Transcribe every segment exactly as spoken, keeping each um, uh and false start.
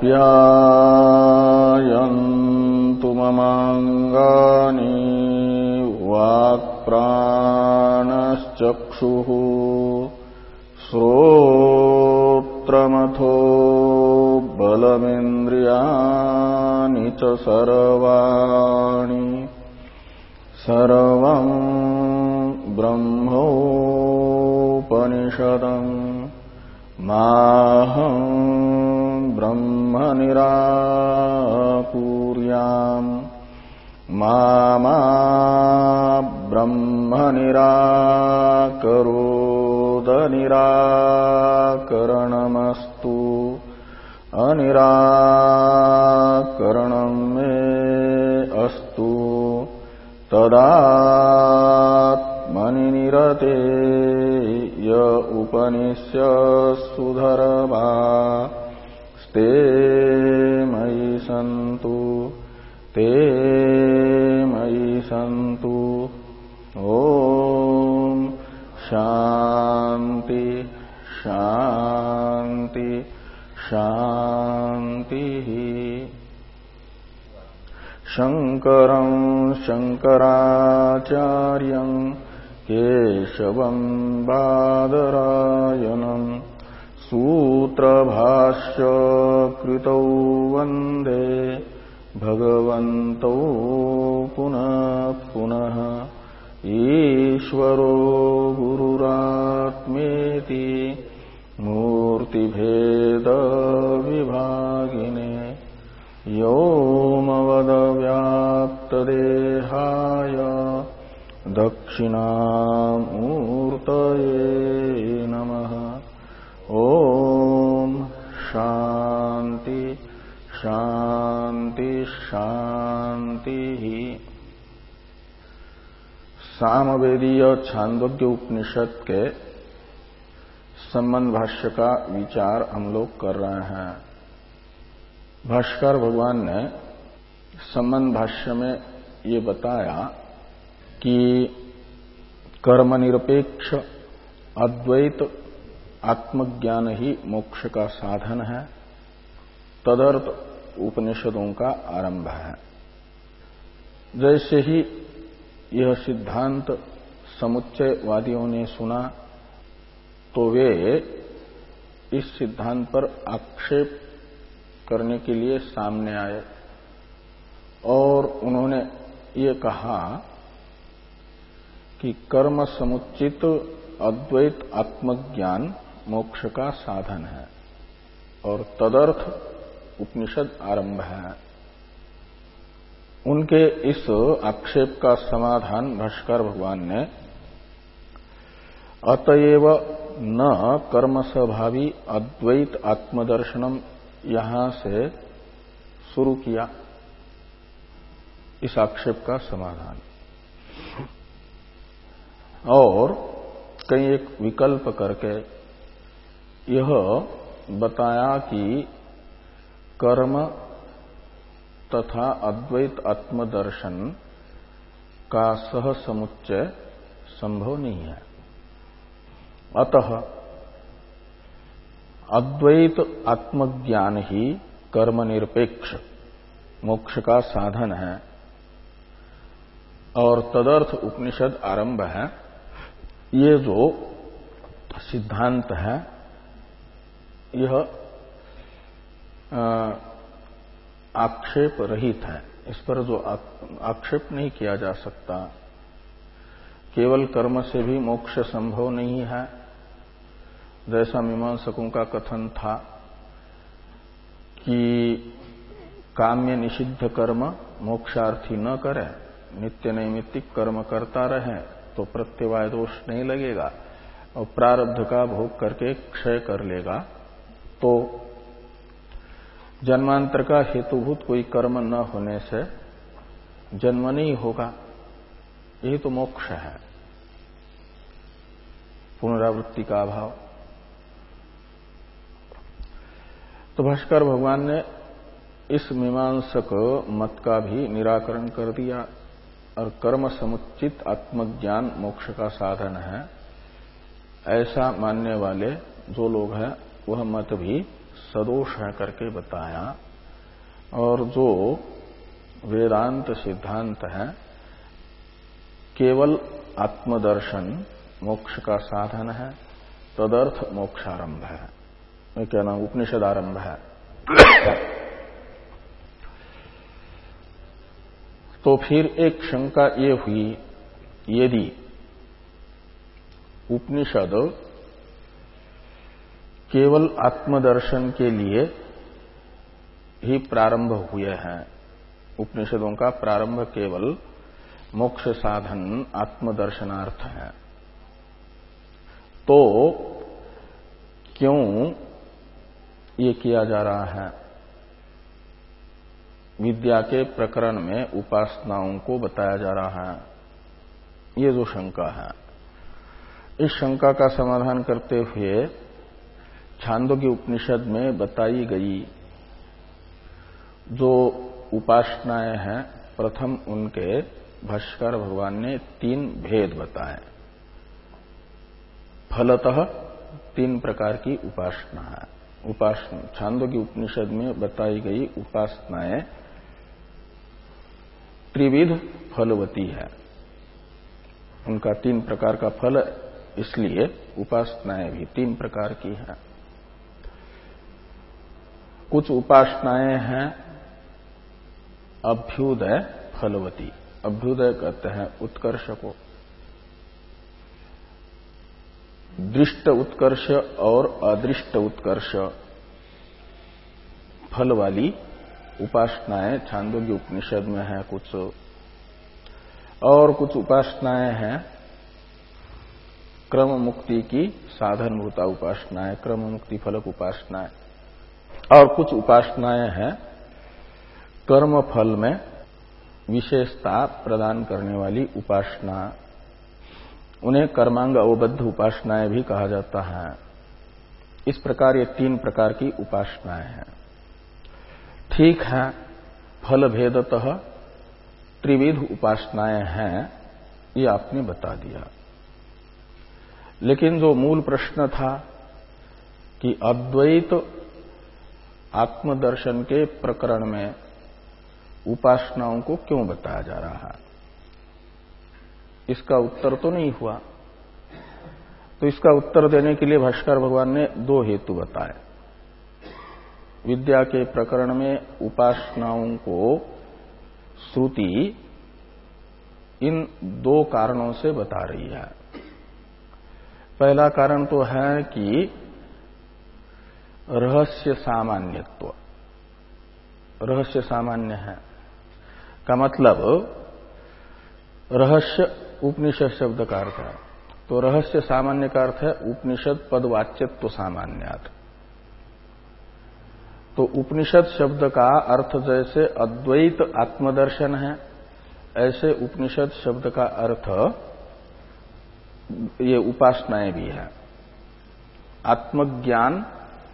आप्यायन्तु ममाङ्गानि वाक्प्राणश्चक्षुः श्रोत्रमथो बलमिन्द्रियाणि च सर्वाणि सर्वं ब्रह्मोपनिषदं माहं ब्रह्म निराकुर्याम् मा मा ब्रह्म निराकरोद निराकरणमस्तु अनिराकरणं मे अस्तु तदात्मनि निरते य उपनिष्यत्सु धर्मा ते मयि सन्तु ते मयि सन्तु। ओम शांति शांति शांति। शंकरं शंकराचार्यं केशवं बादरायणं सूत्रभाष्य कृतौ वन्दे भगवन्तौ पुनः पुनः। ईश्वरो गुरुरात्मेति मूर्तिभेद विभागिने व्योमवद्व्याप्तदेहाय दक्षिणामूर्तये नमः। ओम शांति शांति शांति। सामवेदीय छांदोग्य उपनिषद के संबंध भाष्य का विचार हम लोग कर रहे हैं। भाष्कर भगवान ने संबंध भाष्य में ये बताया कि कर्मनिरपेक्ष अद्वैत आत्मज्ञान ही मोक्ष का साधन है। तदर्थ उपनिषदों का आरंभ है। जैसे ही यह सिद्धांत समुच्चयवादियों ने सुना तो वे इस सिद्धांत पर आक्षेप करने के लिए सामने आए और उन्होंने ये कहा कि कर्म समुचित अद्वैत आत्मज्ञान मोक्ष का साधन है और तदर्थ उपनिषद आरंभ है। उनके इस आक्षेप का समाधान भाष्कर भगवान ने अतएव न कर्म स्वभावी अद्वैत आत्मदर्शनम यहां से शुरू किया। इस आक्षेप का समाधान और कई एक विकल्प करके यह बताया कि कर्म तथा अद्वैत आत्मदर्शन का सह समुच्चय संभव नहीं है। अतः अद्वैत आत्मज्ञान ही कर्मनिरपेक्ष मोक्ष का साधन है और तदर्थ उपनिषद आरंभ है। ये जो सिद्धांत है यह आक्षेप रहित है। इस पर जो आक्षेप नहीं किया जा सकता। केवल कर्म से भी मोक्ष संभव नहीं है, जैसा मीमांसकों का कथन था कि काम्य निषिद्ध कर्म मोक्षार्थी न करे, नित्य नैमित्तिक कर्म करता रहे तो प्रत्यवाय दोष नहीं लगेगा और प्रारब्ध का भोग करके क्षय कर लेगा, तो जन्मांतर का हेतुभूत कोई कर्म न होने से जन्म नहीं होगा। यही तो मोक्ष है, पुनरावृत्ति का अभाव। तो भाष्कर भगवान ने इस मीमांसक मत का भी निराकरण कर दिया और कर्म समुचित आत्मज्ञान मोक्ष का साधन है, ऐसा मानने वाले जो लोग हैं वह मत भी सदोष है करके बताया। और जो वेदांत सिद्धांत है केवल आत्मदर्शन मोक्ष का साधन है, तदर्थ मोक्षारंभ है, मैं क्या नाम उपनिषद आरंभ है। तो फिर एक शंका ये हुई, यदि उपनिषद केवल आत्मदर्शन के लिए ही प्रारंभ हुए हैं, उपनिषदों का प्रारंभ केवल मोक्ष साधन आत्मदर्शनार्थ है, तो क्यों ये किया जा रहा है? विद्या के प्रकरण में उपासनाओं को बताया जा रहा है, ये जो शंका है, इस शंका का समाधान करते हुए छांदोग्य उपनिषद में बताई गई जो उपासनाएं हैं, प्रथम उनके भाष्यकार भगवान ने तीन भेद बताए। फलतः तीन प्रकार की उपासना है। उपासना छांदोग्य उपनिषद में बताई गई उपासनाएं त्रिविध फलवती है, उनका तीन प्रकार का फल, इसलिए उपासनाएं भी तीन प्रकार की हैं। कुछ उपासनाएं हैं अभ्युदय फलवती। अभ्युदय कहते हैं उत्कर्ष को, दृष्ट उत्कर्ष और अदृष्ट उत्कर्ष फल वाली उपासनाएं छांदोग्य उपनिषद में है कुछ, और कुछ उपासनाएं हैं क्रम मुक्ति की साधनभूता उपासनाएं, क्रम मुक्ति फलक उपासनाएं, और कुछ उपासनाएं हैं कर्म फल में विशेषता प्रदान करने वाली उपासना, उन्हें कर्मांग अवबद्ध उपासनाएं भी कहा जाता है। इस प्रकार ये तीन प्रकार की उपासनाएं हैं। ठीक है, फल भेदतः त्रिविध उपासनाएं हैं, ये आपने बता दिया। लेकिन जो मूल प्रश्न था कि अद्वैत आत्मदर्शन के प्रकरण में उपासनाओं को क्यों बताया जा रहा है, इसका उत्तर तो नहीं हुआ। तो इसका उत्तर देने के लिए भाष्कर भगवान ने दो हेतु बताए। विद्या के प्रकरण में उपासनाओं को श्रुति इन दो कारणों से बता रही है। पहला कारण तो है कि रहस्य सामान्यत्व, रहस्य सामान्य है का मतलब रहस्य उपनिषद शब्द का अर्थ है, तो रहस्य सामान्य का अर्थ है उपनिषद पदवाच्यत्व सामान्यात्। तो उपनिषद शब्द का अर्थ जैसे अद्वैत आत्मदर्शन है, ऐसे उपनिषद शब्द का अर्थ ये उपासनाएं भी है। आत्मज्ञान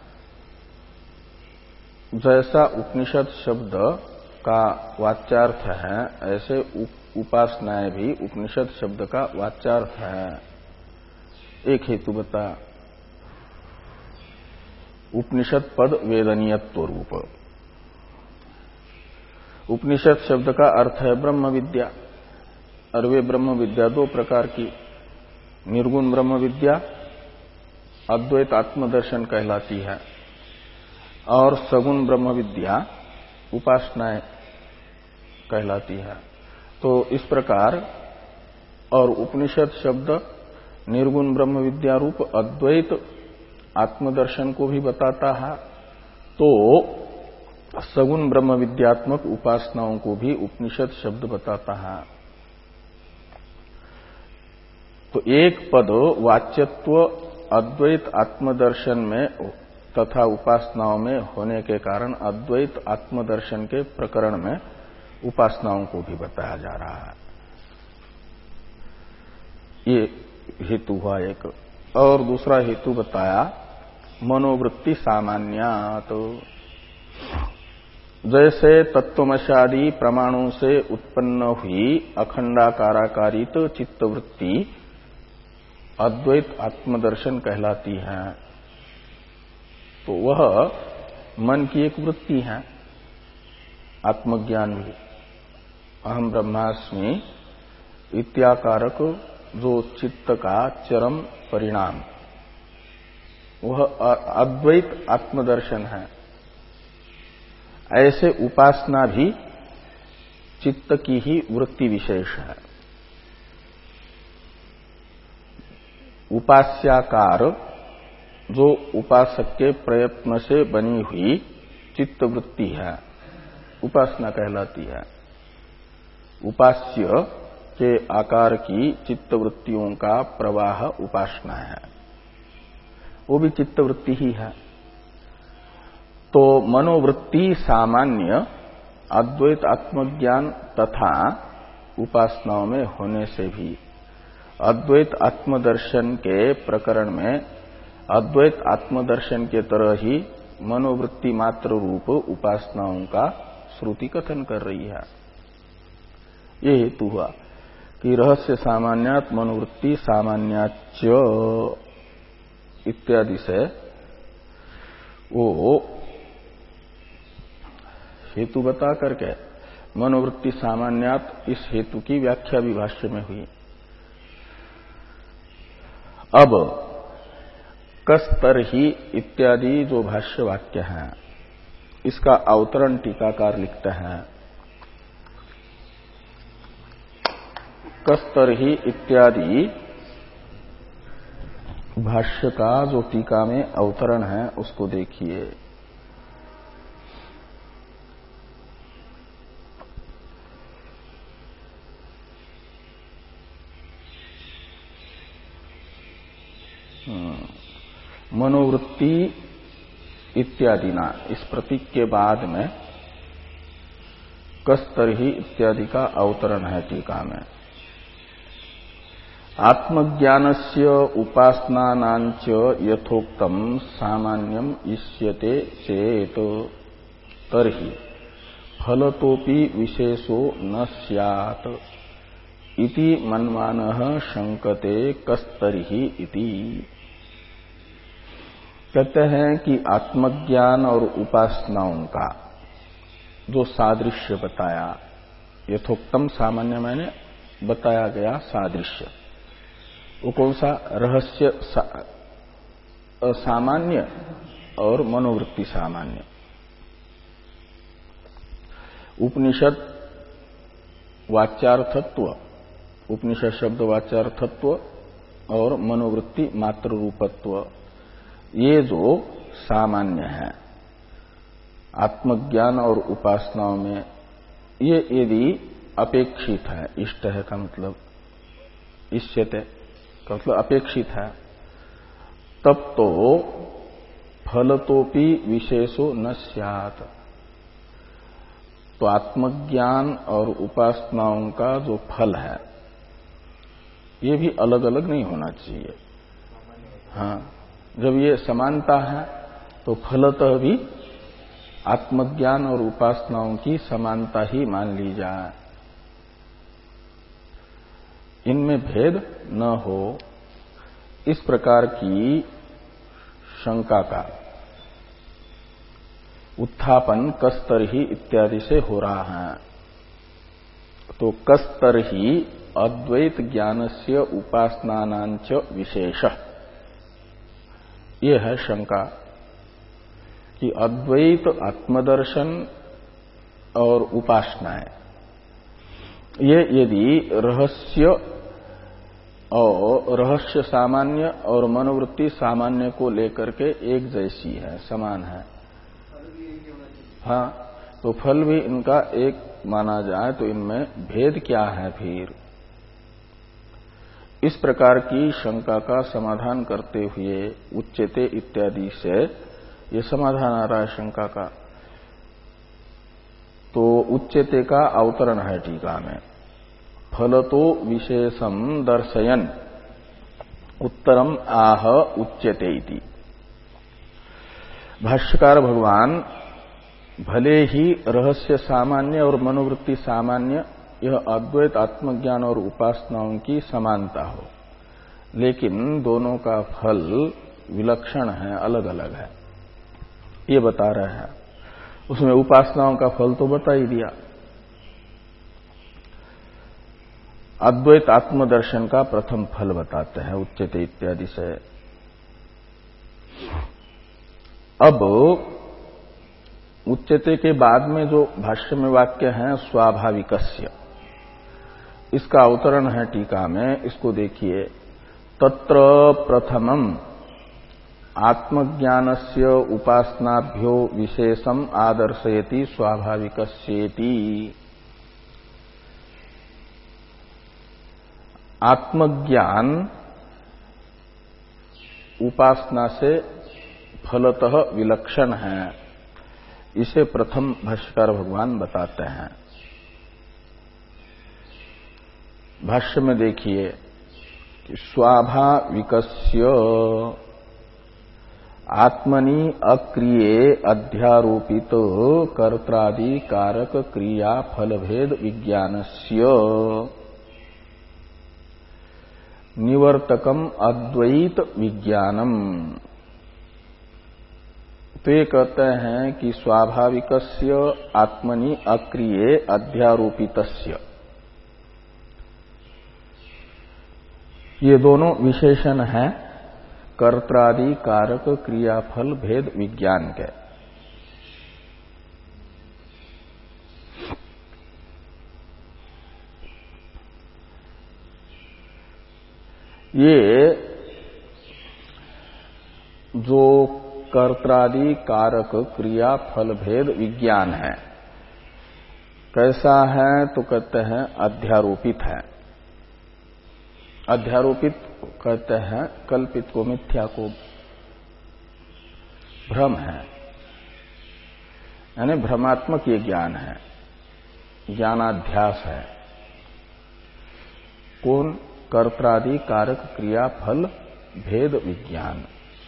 जैसा उपनिषद शब्द का वाच्यार्थ है, ऐसे उपासनाएं भी उपनिषद शब्द का वाच्यार्थ है। एक हेतु बता, उपनिषद पद वेदनीयत्व रूप। उपनिषद शब्द का अर्थ है ब्रह्म विद्या, और वे ब्रह्म विद्या दो प्रकार की, निर्गुण ब्रह्म विद्या अद्वैत आत्मदर्शन कहलाती है, और सगुण ब्रह्म विद्या उपासनाएं कहलाती है। तो इस प्रकार, और उपनिषद शब्द निर्गुण ब्रह्म विद्या रूप अद्वैत आत्मदर्शन को भी बताता है, तो सगुण ब्रह्म विद्यात्मक उपासनाओं को भी उपनिषद शब्द बताता है। तो एक पद वाच्यत्व अद्वैत आत्मदर्शन में तथा उपासनाओं में होने के कारण अद्वैत आत्मदर्शन के प्रकरण में उपासनाओं को भी बताया जा रहा है। ये हेतु हुआ एक। और दूसरा हेतु बताया मनोवृत्ति सामान्यात्। जैसे तत्वमशादि प्रमाणों से उत्पन्न हुई अखंडाकाराकारित चित्तवृत्ति अद्वैत आत्मदर्शन कहलाती है, तो वह मन की एक वृत्ति है आत्मज्ञान भी। अहम ब्रह्मास्मि इत्याकारक जो चित्त का चरम परिणाम वह अद्वैत आत्मदर्शन है। ऐसे उपासना भी चित्त की ही वृत्ति विशेष है। उपास्याकार जो उपासक के प्रयत्न से बनी हुई चित्त वृत्ति है उपासना कहलाती है। उपास्य के आकार की चित्त वृत्तियों का प्रवाह उपासना है, वो भी चित्त वृत्ति ही है। तो मनोवृत्ति सामान्य अद्वैत आत्मज्ञान तथा उपासनाओं में होने से भी अद्वैत आत्मदर्शन के प्रकरण में अद्वैत आत्मदर्शन के तरह ही मनोवृत्ति मात्र रूप उपासनाओं का श्रुति कथन कर रही है। ये हेतु हुआ कि रहस्य सामान्यात् मनोवृत्ति सामान्याच्च इत्यादि से वो हेतु बता करके मनोवृत्ति सामान्यात् इस हेतु की व्याख्या भी भाष्य में हुई। अब कस्तर ही इत्यादि जो भाष्य वाक्य हैं इसका अवतरण टीकाकार लिखते हैं। कस्तर ही इत्यादि भाष्य का जो टीका में अवतरण है उसको देखिए। मनोवृत्ति इत्यादि ना इस प्रतीक के बाद में कस्तर ही इत्यादि का अवतरण है टीका में। आत्मज्ञानस्य उपासनानांच यथोक्तम सामान्यम इष्यते चेत तर्हि फलतोपि विशेषो न स्यात् इति मन्वानः शंकते कस्तरिहि इति। कहते हैं कि आत्मज्ञान और उपासनाओं का जो सादृश्य बताया, यथोक्तम सामान्य मैंने बताया गया सादृश्य, वो कौन सा? रहस्य सा, सामान्य और मनोवृत्ति सामान्य। उपनिषद वाच्यार्थत्व, उपनिषद शब्द वाच्यार्थत्व और मनोवृत्ति मात्र रूपत्व, ये जो सामान्य है आत्मज्ञान और उपासनाओं में, ये यदि अपेक्षित है, इष्ट है का मतलब इष्यते का मतलब अपेक्षित है, तब तो फलतोपि विशेषो न स्यात्। तो आत्मज्ञान और उपासनाओं का जो फल है ये भी अलग अलग नहीं होना चाहिए। हाँ, जब ये समानता है तो फलतः भी आत्मज्ञान और उपासनाओं की समानता ही मान ली जाए, इनमें भेद न हो, इस प्रकार की शंका का उत्थापन कस्तर ही इत्यादि से हो रहा है। तो कस्तर ही अद्वैत ज्ञानस्य उपासनानांच विशेषः, ये है शंका कि अद्वैत आत्मदर्शन और उपासनाएं ये यदि रहस्य और रहस्य सामान्य और मनोवृत्ति सामान्य को लेकर के एक जैसी है, समान है, हाँ, तो फल भी इनका एक माना जाए तो इनमें भेद क्या है फिर? इस प्रकार की शंका का समाधान करते हुए उच्चते इत्यादि से ये समाधान आ रहा है शंका का। तो उच्चते का अवतरण है टीका में, फलतो विशेषम दर्शयन उत्तरम आह उच्चते इति। भाष्यकार भगवान भले ही रहस्य सामान्य और मनोवृत्ति सामान्य यह अद्वैत आत्मज्ञान और उपासनाओं की समानता हो, लेकिन दोनों का फल विलक्षण है, अलग अलग है। ये बता रहे हैं। उसमें उपासनाओं का फल तो बता ही दिया। अद्वैत आत्मदर्शन का प्रथम फल बताते हैं उच्यते इत्यादि से। अब उच्यते के बाद में जो भाष्य में वाक्य है स्वाभाविकस्य, इसका अवतरण है टीका में। इसको देखिए, तत्र प्रथमम आत्मज्ञानस्य उपासनाभ्यो विशेषम आदर्शयति स्वाभाविकस्येति। आत्मज्ञान उपासना से फलतः विलक्षण है, इसे प्रथम भाष्यकार भगवान बताते हैं। भाष्य में देखिए कि स्वाभाविकस्य आत्मनि अक्रिये अध्यारोपित कर्त्रादि कारक क्रिया फलभेद विज्ञानस्य निवर्तकम अद्वैत विज्ञानम। तो ये कहते हैं कि स्वाभाविकस्य आत्मनि अक्रिये अध्यारोपितस्य, ये दोनों विशेषण हैं कर्त्रादि कारक क्रियाफल भेद विज्ञान के। ये जो कर्त्रादि कारक क्रिया फल भेद विज्ञान है, कैसा है तो कहते हैं अध्यारोपित है। अध्यारोपित कहते हैं कल्पित को, मिथ्या को, भ्रम है, यानी भ्रमात्मक ये ज्ञान है, ज्ञानाध्यास है। कौन? कर्त्रादि कारक क्रिया फल भेद विज्ञान।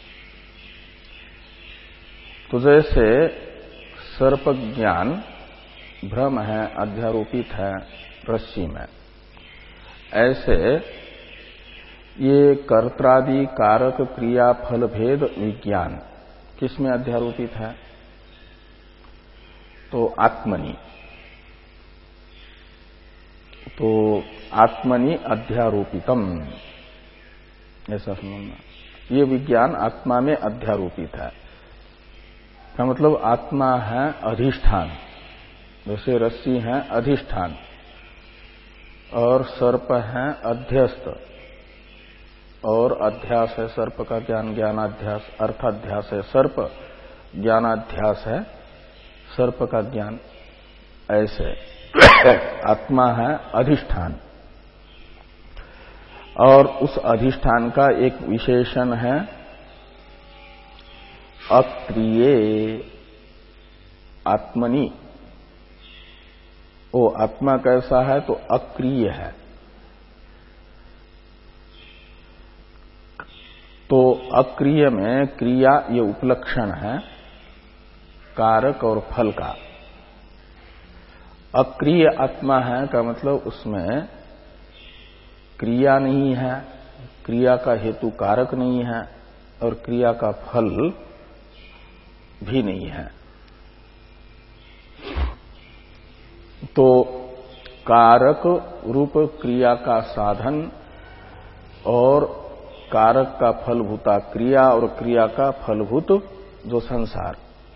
तो जैसे सर्प ज्ञान भ्रम है, अध्यारोपित है रस्सी में, ऐसे ये कर्त्रादि कारक क्रिया फल भेद विज्ञान किसमें अध्यारोपित है? तो आत्मनि। तो आत्मनि अध्यारोपितम, ऐसा समझना। ये विज्ञान आत्मा में अध्यारोपित है। का मतलब आत्मा है अधिष्ठान, जैसे रस्सी है अधिष्ठान और सर्प है अध्यस्त, और अध्यास है सर्प का ज्ञान, ज्ञानाध्यास, अर्थाध्यास है सर्प, ज्ञानाध्यास है सर्प का ज्ञान। ऐसे आत्मा है अधिष्ठान, और उस अधिष्ठान का एक विशेषण है अक्रिये आत्मनि। वो आत्मा कैसा है तो अक्रिय है। तो अक्रिय में क्रिया ये उपलक्षण है कारक और फल का। अक्रिय आत्मा है का मतलब उसमें क्रिया नहीं है, क्रिया का हेतु कारक नहीं है, और क्रिया का फल भी नहीं है। तो कारक रूप क्रिया का साधन और कारक का फलभूता क्रिया और क्रिया का फलभूत जो संसार,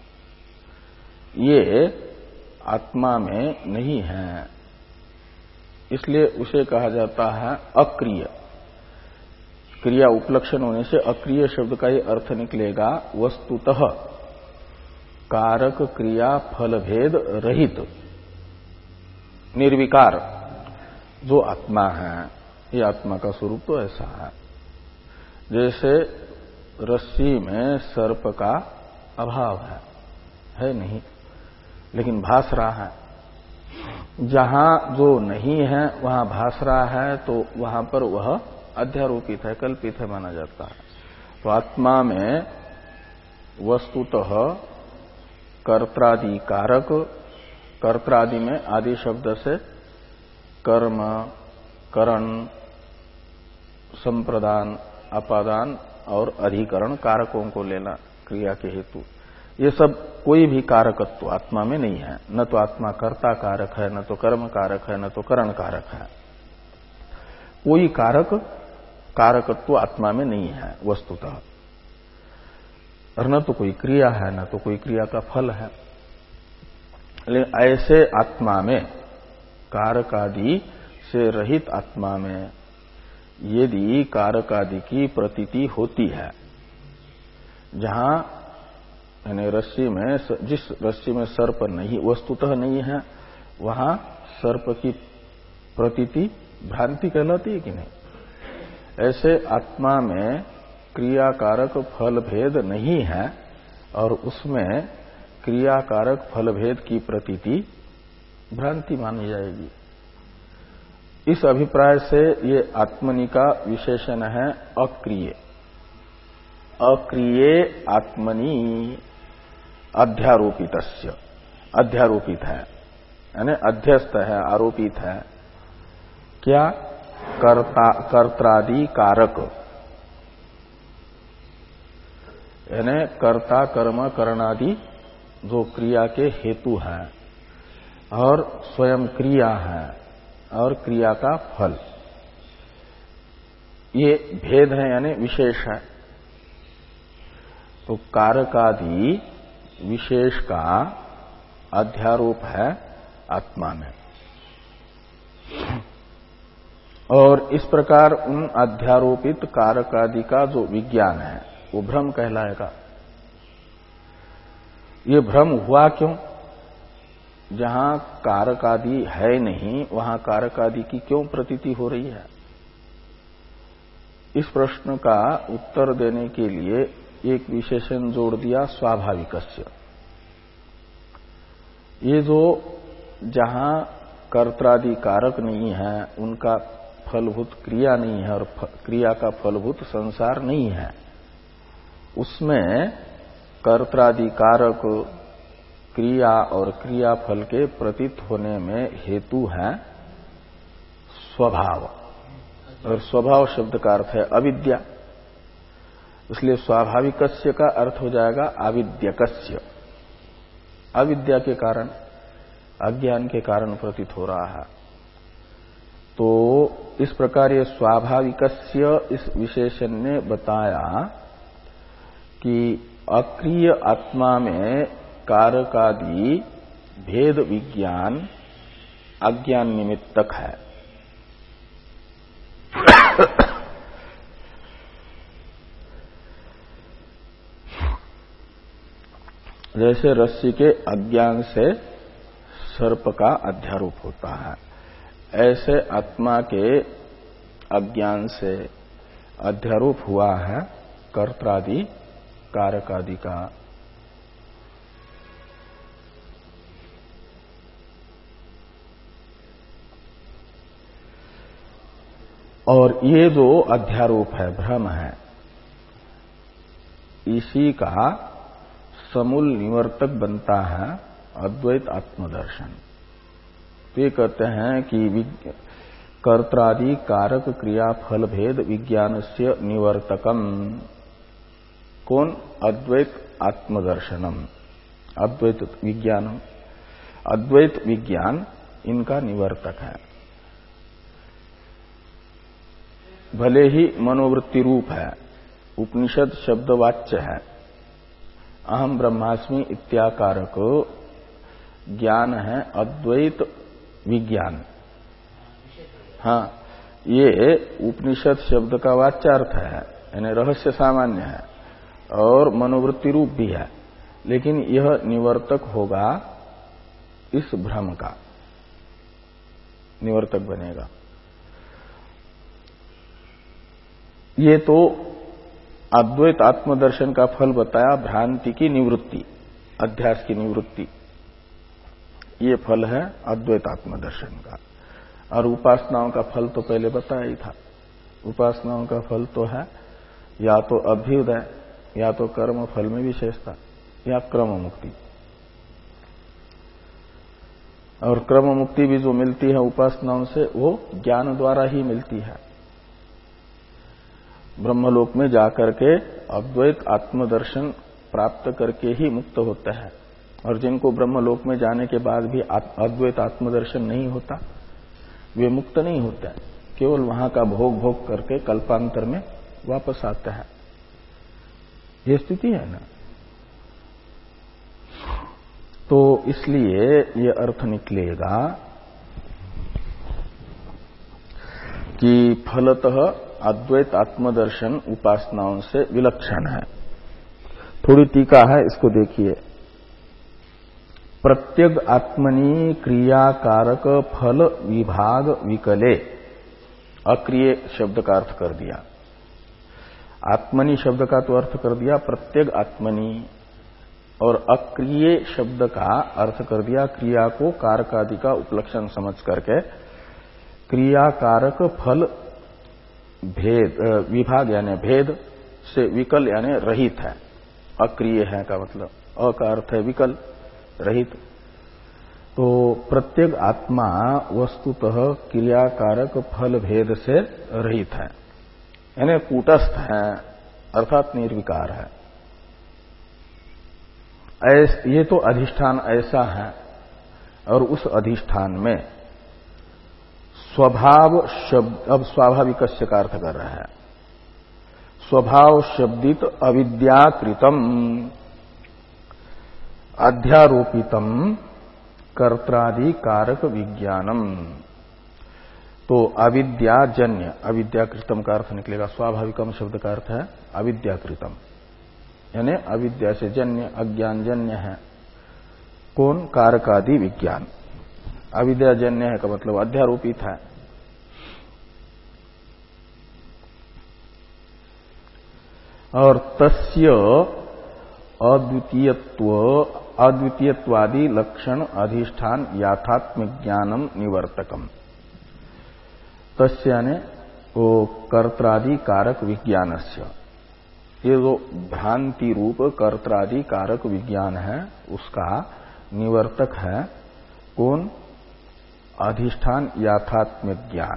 ये आत्मा में नहीं है, इसलिए उसे कहा जाता है अक्रिय। क्रिया उपलक्षण होने से अक्रिय शब्द का ही अर्थ निकलेगा वस्तुतः कारक क्रिया फल भेद रहित निर्विकार जो आत्मा है। ये आत्मा का स्वरूप तो ऐसा है जैसे रस्सी में सर्प का अभाव है, है नहीं, लेकिन भास रहा है। जहां जो नहीं है वहां भास रहा है, तो वहां पर वह अध्यारोपित है, कल्पित है माना जाता है। तो आत्मा में वस्तुतः कर्त्रादि कारक, कर्त्रादि में आदि शब्द से कर्म, करण, संप्रदान, अपादान और अधिकरण कारकों को लेना क्रिया के हेतु, ये सब कोई भी कारकत्व आत्मा में नहीं है। न तो आत्मा कर्ता कारक है, न तो कर्म कारक है, न तो करण कारक है। कोई कारक कारकत्व आत्मा में नहीं है वस्तुतः, और न तो कोई क्रिया है, न तो कोई क्रिया का फल है। लेकिन ऐसे आत्मा में, कारकादि से रहित आत्मा में यदि कारकादि की प्रतीति होती है, जहां यानी रस्सी में, जिस रस्सी में सर्प नहीं वस्तुतः नहीं है, वहां सर्प की प्रतीति भ्रांति कहलाती है कि नहीं। ऐसे आत्मा में क्रियाकारक फल भेद नहीं है और उसमें क्रियाकारक फल भेद की प्रतीति भ्रांति मानी जाएगी। इस अभिप्राय से ये आत्मनि का विशेषण है अक्रिय। अक्रिये आत्मनि अध्यारोपितस्य, अध्यारोपित है यानी अध्यस्त है, आरोपित है। क्या? कर्ता कर्त्रादि कारक, यानी कर्ता कर्म करणादि जो क्रिया के हेतु है और स्वयं क्रिया है और क्रिया का फल, ये भेद है यानी विशेष है। तो कारकादि विशेष का अध्यारोप है आत्मा में, और इस प्रकार उन अध्यारोपित कारकादि का जो विज्ञान है वो भ्रम कहलाएगा। ये भ्रम हुआ क्यों? जहां कारकादि है नहीं वहां कारकादि की क्यों प्रतीति हो रही है? इस प्रश्न का उत्तर देने के लिए एक विशेषण जोड़ दिया, स्वाभाविकस्य। ये जो जहां कर्त्रादि कारक नहीं है, उनका फलभूत क्रिया नहीं है और क्रिया का फलभूत संसार नहीं है, उसमें कर्त्रादि कारक क्रिया और क्रिया फल के प्रतीत होने में हेतु है स्वभाव, और स्वभाव शब्द का अर्थ है अविद्या। इसलिए स्वाभाविकस्य का अर्थ हो जाएगा आविद्यकस्य। अविद्या के कारण, अज्ञान के कारण प्रतीत हो रहा है। तो इस प्रकार ये स्वाभाविकस्य इस विशेषण ने बताया कि अक्रिय आत्मा में कारकादि भेद विज्ञान अज्ञान निमित्तक है। जैसे रस्सी के अज्ञान से सर्प का अध्यारोप होता है, ऐसे आत्मा के अज्ञान से अध्यारोप हुआ है कर्त्रादि कारकादि का। और ये जो अध्यारोप है, भ्रम है, इसी का समूल निवर्तक बनता है अद्वैत आत्मदर्शन। वे कहते हैं कि कर्त्रादि कारक क्रिया फल भेद विज्ञान से निवर्तकम कौन? अद्वैत आत्मदर्शनम, अद्वैत विज्ञानम। अद्वैत विज्ञान इनका निवर्तक है। भले ही मनोवृत्ति रूप है, उपनिषद शब्दवाच्य है, अहम ब्रह्मास्मि इत्याकारक ज्ञान है अद्वैत विज्ञान। हाँ, ये उपनिषद शब्द का वाच्यार्थ है, यानी रहस्य सामान्य है और मनोवृत्ति रूप भी है, लेकिन यह निवर्तक होगा इस भ्रम का, निवर्तक बनेगा। ये तो अद्वैत आत्मदर्शन का फल बताया, भ्रांति की निवृत्ति, अध्यास की निवृत्ति, ये फल है अद्वैत आत्मदर्शन का। और उपासनाओं का फल तो पहले बताया ही था। उपासनाओं का फल तो है या तो अभ्युदय, या तो कर्म फल में विशेषता, या क्रम मुक्ति। और क्रम मुक्ति भी जो मिलती है उपासनाओं से, वो ज्ञान द्वारा ही मिलती है। ब्रह्मलोक में जाकर के अद्वैत आत्मदर्शन प्राप्त करके ही मुक्त होते हैं, और जिनको ब्रह्मलोक में जाने के बाद भी अद्वैत आत्मदर्शन नहीं होता वे मुक्त नहीं होते, केवल वहां का भोग भोग करके कल्पांतर में वापस आते हैं। ये स्थिति है ना। तो इसलिए ये अर्थ निकलेगा कि फलतः अद्वैत आत्मदर्शन उपासनाओं से विलक्षण है। थोड़ी टीका है, इसको देखिए। प्रत्यग आत्मनि क्रियाकारक फल विभाग विकले, अक्रिय शब्द का अर्थ कर दिया। आत्मनि शब्द का तो अर्थ कर दिया प्रत्यग आत्मनि, और अक्रिय शब्द का अर्थ कर दिया क्रिया को कारक आदि का उपलक्षण समझ करके क्रियाकारक फल भेद विभाग यानी भेद से विकल यानी रहित है। अक्रिय है का मतलब अ का अर्थ है विकल, रहित। तो प्रत्येक आत्मा वस्तुतः क्रियाकारक फल भेद से रहित है, यानी कूटस्थ है, अर्थात निर्विकार है। ये तो अधिष्ठान ऐसा है, और उस अधिष्ठान में स्वभाव शब्द, अब स्वाभाविक का अर्थ कर रहा है, स्वभाव शब्दित अविद्याकृतम अध्यारोपितम कर्त्रादि कारक विज्ञानम। तो अविद्याजन्य, अविद्याकृतम का अर्थ निकलेगा, स्वाभाविकम शब्द का अर्थ है अविद्याकृतम, यानी अविद्या से जन्य, अज्ञान जन्य है कौन? कारकादि विज्ञान। अविद्याजन्य है का मतलब अध्यारोपित है। और तस्य अद्वितीयत्व अद्वितीयत्वादि लक्षण अधिष्ठान याथात्म ज्ञानम निवर्तकम। तस्य यानी वो कर्त्रादि कारक विज्ञानस्य, ये जो भ्रांति रूप कर्त्रादि कारक विज्ञान है उसका निवर्तक है कौन? अधिष्ठान याथात्म ज्ञान।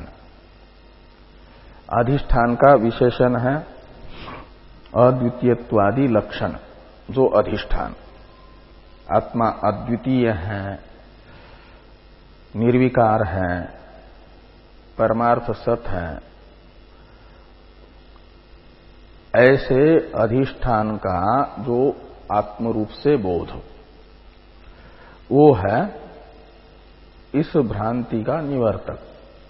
अधिष्ठान का विशेषण है अद्वितीयत्वादि लक्षण, जो अधिष्ठान आत्मा अद्वितीय है, निर्विकार है, परमार्थ सत है, ऐसे अधिष्ठान का जो आत्मरूप से बोध, वो है इस भ्रांति का निवर्तक।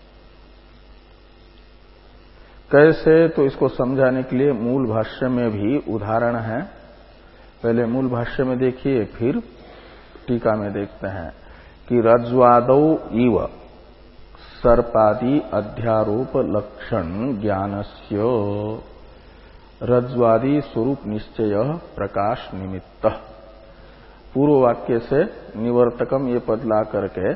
कैसे? तो इसको समझाने के लिए मूल भाष्य में भी उदाहरण है। पहले मूल भाष्य में देखिए, फिर टीका में देखते हैं कि रज्ज्वादौ इव सर्पादि अध्यारोप लक्षण ज्ञानस्य रज्ज्वादि स्वरूप निश्चय प्रकाश निमित्त। पूर्व वाक्य से निवर्तकम ये पद ला करके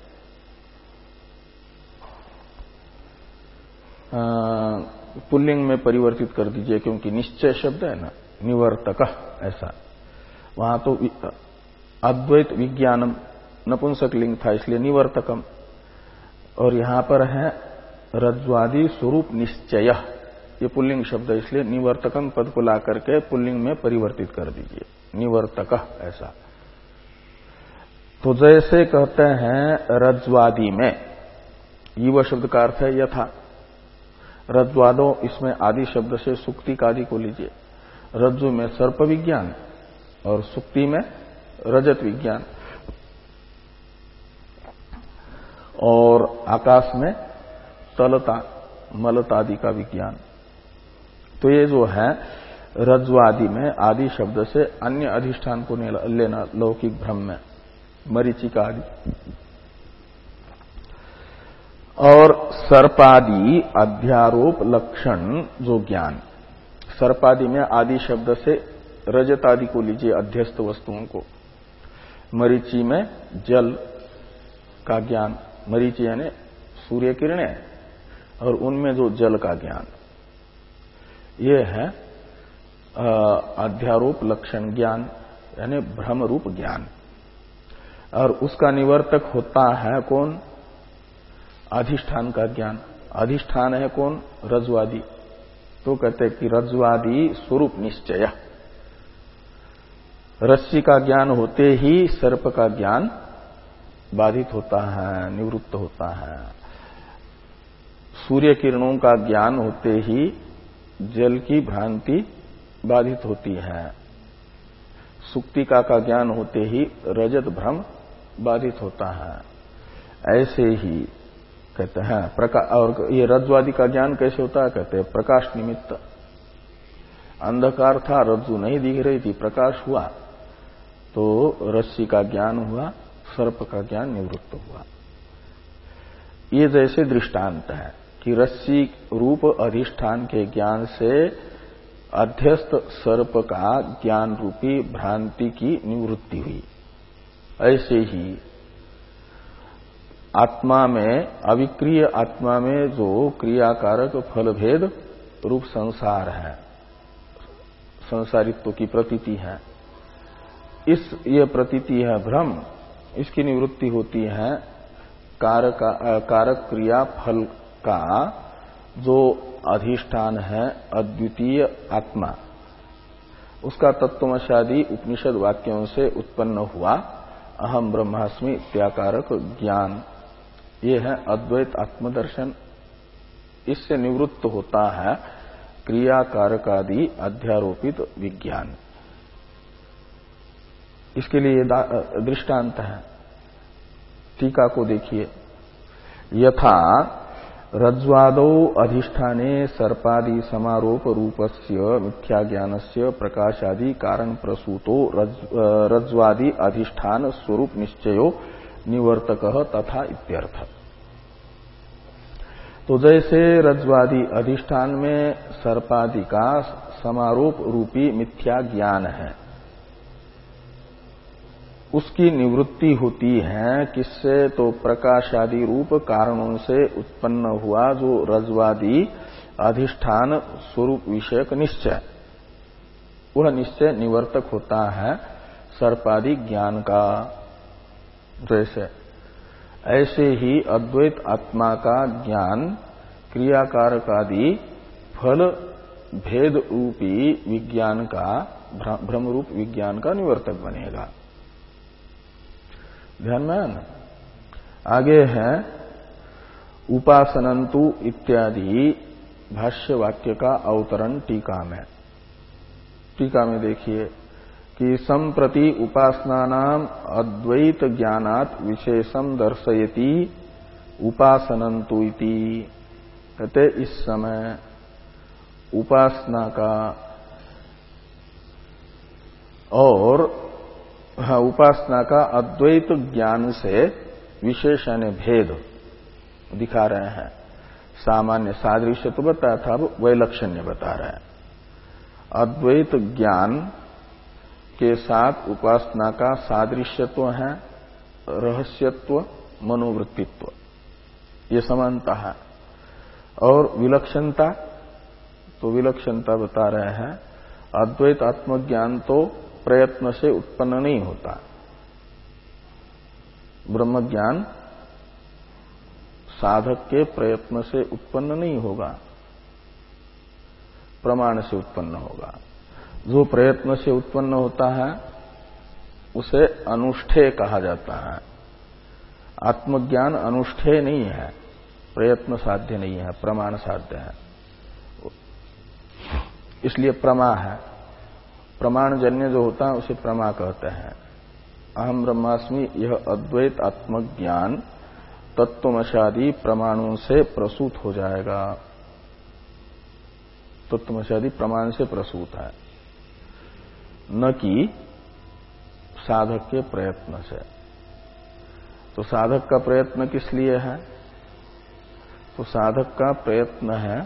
पुल्लिंग में परिवर्तित कर दीजिए, क्योंकि निश्चय शब्द है ना, निवर्तक ऐसा। वहां तो अद्वैत विज्ञानम नपुंसक लिंग था, इसलिए निवर्तकम, और यहां पर है रज्ज्वादि स्वरूप निश्चय, ये पुल्लिंग शब्द, इसलिए निवर्तकम पद को ला करके पुल्लिंग में परिवर्तित कर दीजिए, निवर्तक ऐसा। तो जैसे कहते हैं रज्ज्वादि में, युव शब्द का अर्थ है यथा, रज्ज्वादो इसमें आदि शब्द से सुक्ति का आदि को लीजिए। रज्जु में सर्प विज्ञान और सुक्ति में रजत विज्ञान, और आकाश में तलता मलतादि का विज्ञान। तो ये जो है रज्ज्वादि में आदि शब्द से अन्य अधिष्ठान को लेना, लौकिक भ्रम में मरीचिका आदि, और सर्पादि अध्यारोप लक्षण जो ज्ञान, सर्पादि में आदि शब्द से रजत आदि को लीजिए, अध्यस्त वस्तुओं को। मरीचि में जल का ज्ञान, मरीचि यानी सूर्य किरणें, और उनमें जो जल का ज्ञान, ये है अध्यारोप लक्षण ज्ञान, यानी भ्रम रूप ज्ञान। और उसका निवर्तक होता है कौन? अधिष्ठान का ज्ञान। अधिष्ठान है कौन? रज्ज्वादि। तो कहते हैं कि रज्ज्वादि स्वरूप निश्चय, रस्सी का ज्ञान होते ही सर्प का ज्ञान बाधित होता है, निवृत्त होता है। सूर्य किरणों का ज्ञान होते ही जल की भ्रांति बाधित होती है। सुक्तिका का ज्ञान होते ही रजत भ्रम बाधित होता है। ऐसे ही कहते हैं प्रकाश। और ये रज्ज्वादि का ज्ञान कैसे होता है? कहते हैं प्रकाश निमित्त। अंधकार था, रज्जु नहीं दिख रही थी, प्रकाश हुआ तो रस्सी का ज्ञान हुआ, सर्प का ज्ञान निवृत्त हुआ। ये जैसे दृष्टांत है कि रस्सी रूप अधिष्ठान के ज्ञान से अध्यस्त सर्प का ज्ञान रूपी भ्रांति की निवृत्ति हुई। ऐसे ही आत्मा में, अविक्रिय आत्मा में जो क्रियाकारक फलभेद रूप संसार है, संसारित्व की प्रतीति है, इस ये प्रतीति है भ्रम, इसकी निवृत्ति होती है कारक कारक क्रिया फल का जो अधिष्ठान है अद्वितीय आत्मा, उसका तत्वमशादी उपनिषद वाक्यों से उत्पन्न हुआ अहम ब्रह्मास्मि इत्याकारक ज्ञान। ये है अद्वैत आत्मदर्शन। इससे निवृत्त होता है क्रिया कारकादि अध्यारोपित विज्ञान। इसके लिए दृष्टांत है, टीका को देखिए। यथा रज्ज्वादौ अधिष्ठाने सर्पादि समारोप रूपस्य मिथ्या ज्ञानस्य प्रकाशादि कारण प्रसूतो रज्ज्वादि अधिष्ठान स्वरूप निश्चयो निवर्तकः तथा इत्यर्थ। तो जैसे रज्ज्वादि अधिष्ठान में सर्पादि का समारोप रूपी मिथ्या ज्ञान है, उसकी निवृत्ति होती है किससे? तो प्रकाशादि रूप कारणों से उत्पन्न हुआ जो रज्ज्वादि अधिष्ठान स्वरूप विषयक निश्चय, वह निश्चय निवर्तक होता है सर्पादि ज्ञान का। जैसे ऐसे ही अद्वैत आत्मा का ज्ञान क्रियाकारकादि फल भेद रूपी विज्ञान का, भ्रम रूप विज्ञान का निवर्तक बनेगा। ध्यान में है ना? आगे है उपासनंतु इत्यादि भाष्य वाक्य का अवतरण टीका में। टीका में देखिए कि संप्रति उपासनानाम अद्वैत ज्ञानात् विशेषम दर्शयति उपासनंतु इति। कहते इस समय उपासना का और हाँ, उपासना का अद्वैत ज्ञान से विशेष यानी भेद दिखा रहे हैं। सामान्य सादृश्य तो बताया था, अब वैलक्षण्य बता रहे हैं। अद्वैत ज्ञान के साथ उपासना का सादृश्यत्व है, रहस्यत्व, मनोवृत्तित्व, ये समानता है। और विलक्षणता, तो विलक्षणता बता रहे हैं अद्वैत आत्मज्ञान तो प्रयत्न से उत्पन्न नहीं होता, ब्रह्मज्ञान साधक के प्रयत्न से उत्पन्न नहीं होगा, प्रमाण से उत्पन्न होगा। जो प्रयत्न से उत्पन्न होता है उसे अनुष्ठेय कहा जाता है। आत्मज्ञान अनुष्ठेय नहीं है, प्रयत्न साध्य नहीं है, प्रमाण साध्य है, इसलिए प्रमा है। प्रमाण जन्य जो होता है उसे प्रमा कहते हैं। अहम ब्रह्मास्मि यह अद्वैत आत्मज्ञान तत्वमशादी प्रमाणों से प्रसूत हो जाएगा। तत्वमशादी प्रमाण से प्रसूत है, न कि साधक के प्रयत्न से। तो साधक का प्रयत्न किस लिए है? तो साधक का प्रयत्न है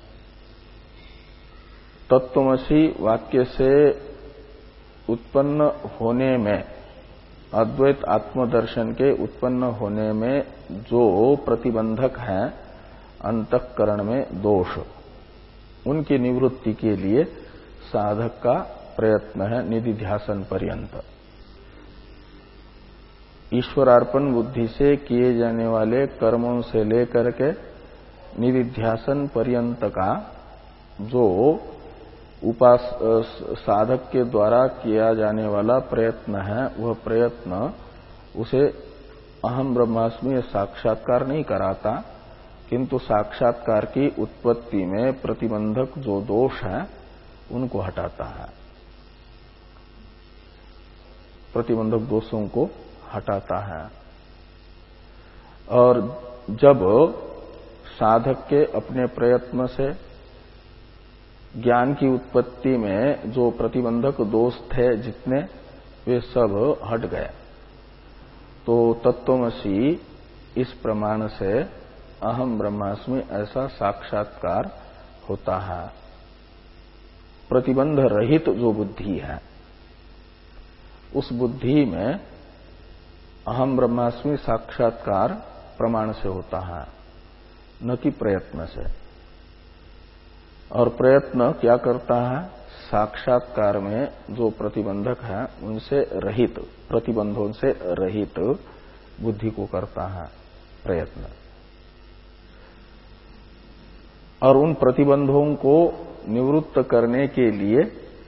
तत्वमसी वाक्य से उत्पन्न होने में, अद्वैत आत्मदर्शन के उत्पन्न होने में जो प्रतिबंधक हैं अंतःकरण में दोष, उनकी निवृत्ति के लिए साधक का प्रयत्न है निधिध्यासन पर्यंत। ईश्वरार्पण बुद्धि से किए जाने वाले कर्मों से लेकर के निधिध्यासन पर्यंत का जो उपास साधक के द्वारा किया जाने वाला प्रयत्न है, वह प्रयत्न उसे अहम ब्रह्मास्मि साक्षात्कार नहीं कराता, किंतु साक्षात्कार की उत्पत्ति में प्रतिबंधक जो दोष है उनको हटाता है, प्रतिबंधक दोषों को हटाता है। और जब साधक के अपने प्रयत्न से ज्ञान की उत्पत्ति में जो प्रतिबंधक दोष थे जितने, वे सब हट गए, तो तत्वमसि इस प्रमाण से अहम ब्रह्मास्मि ऐसा साक्षात्कार होता है। प्रतिबंध रहित जो बुद्धि है, उस बुद्धि में अहम ब्रह्मास्मि साक्षात्कार प्रमाण से होता है, न कि प्रयत्न से। और प्रयत्न क्या करता है? साक्षात्कार में जो प्रतिबंधक है उनसे रहित, प्रतिबंधों से रहित बुद्धि को करता है प्रयत्न। और उन प्रतिबंधों को निवृत्त करने के लिए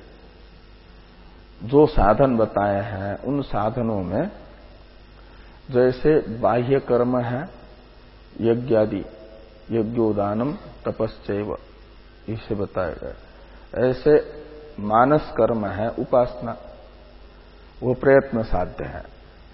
जो साधन बताए हैं, उन साधनों में जैसे बाह्य कर्म है, यज्ञादि, यज्ञोदानम तपश्चैव, इसे बताया गया। ऐसे मानस कर्म है, उपासना, वो प्रयत्न साध्य है।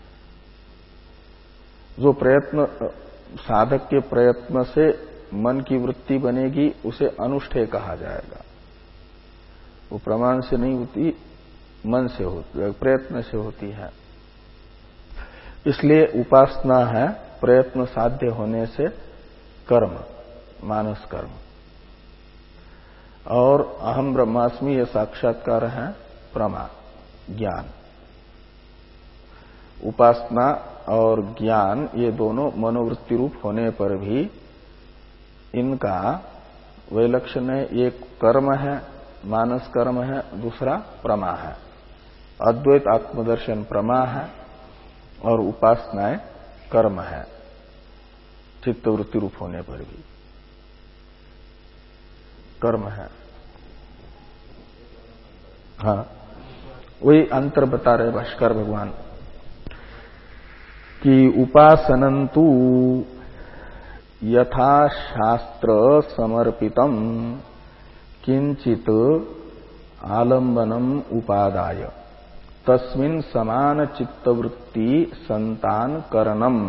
जो प्रयत्न साधक के प्रयत्न से मन की वृत्ति बनेगी, उसे अनुष्ठेय कहा जाएगा। वो प्रमाण से नहीं होती, मन से होती है, प्रयत्न से होती है। इसलिए उपासना है प्रयत्न साध्य होने से कर्म, मानस कर्म। और अहम ब्रह्मास्मि यह साक्षात्कार है प्रमा, ज्ञान। उपासना और ज्ञान ये दोनों मनोवृत्ति रूप होने पर भी इनका वैलक्षण्य, एक कर्म है, मानस कर्म है, दूसरा प्रमा है। अद्वैत आत्मदर्शन प्रमा है और उपासनाएं कर्म है, चित्तवृत्ति रूप होने पर भी कर्म है। हाँ, वही अंतर बता रहे भाष्कर भगवान कि उपासनंतु यथा शास्त्र समर्पितम किंचित आलंबनम उपादाय तस्मिन् समान चित्तवृत्ति संतान करणम,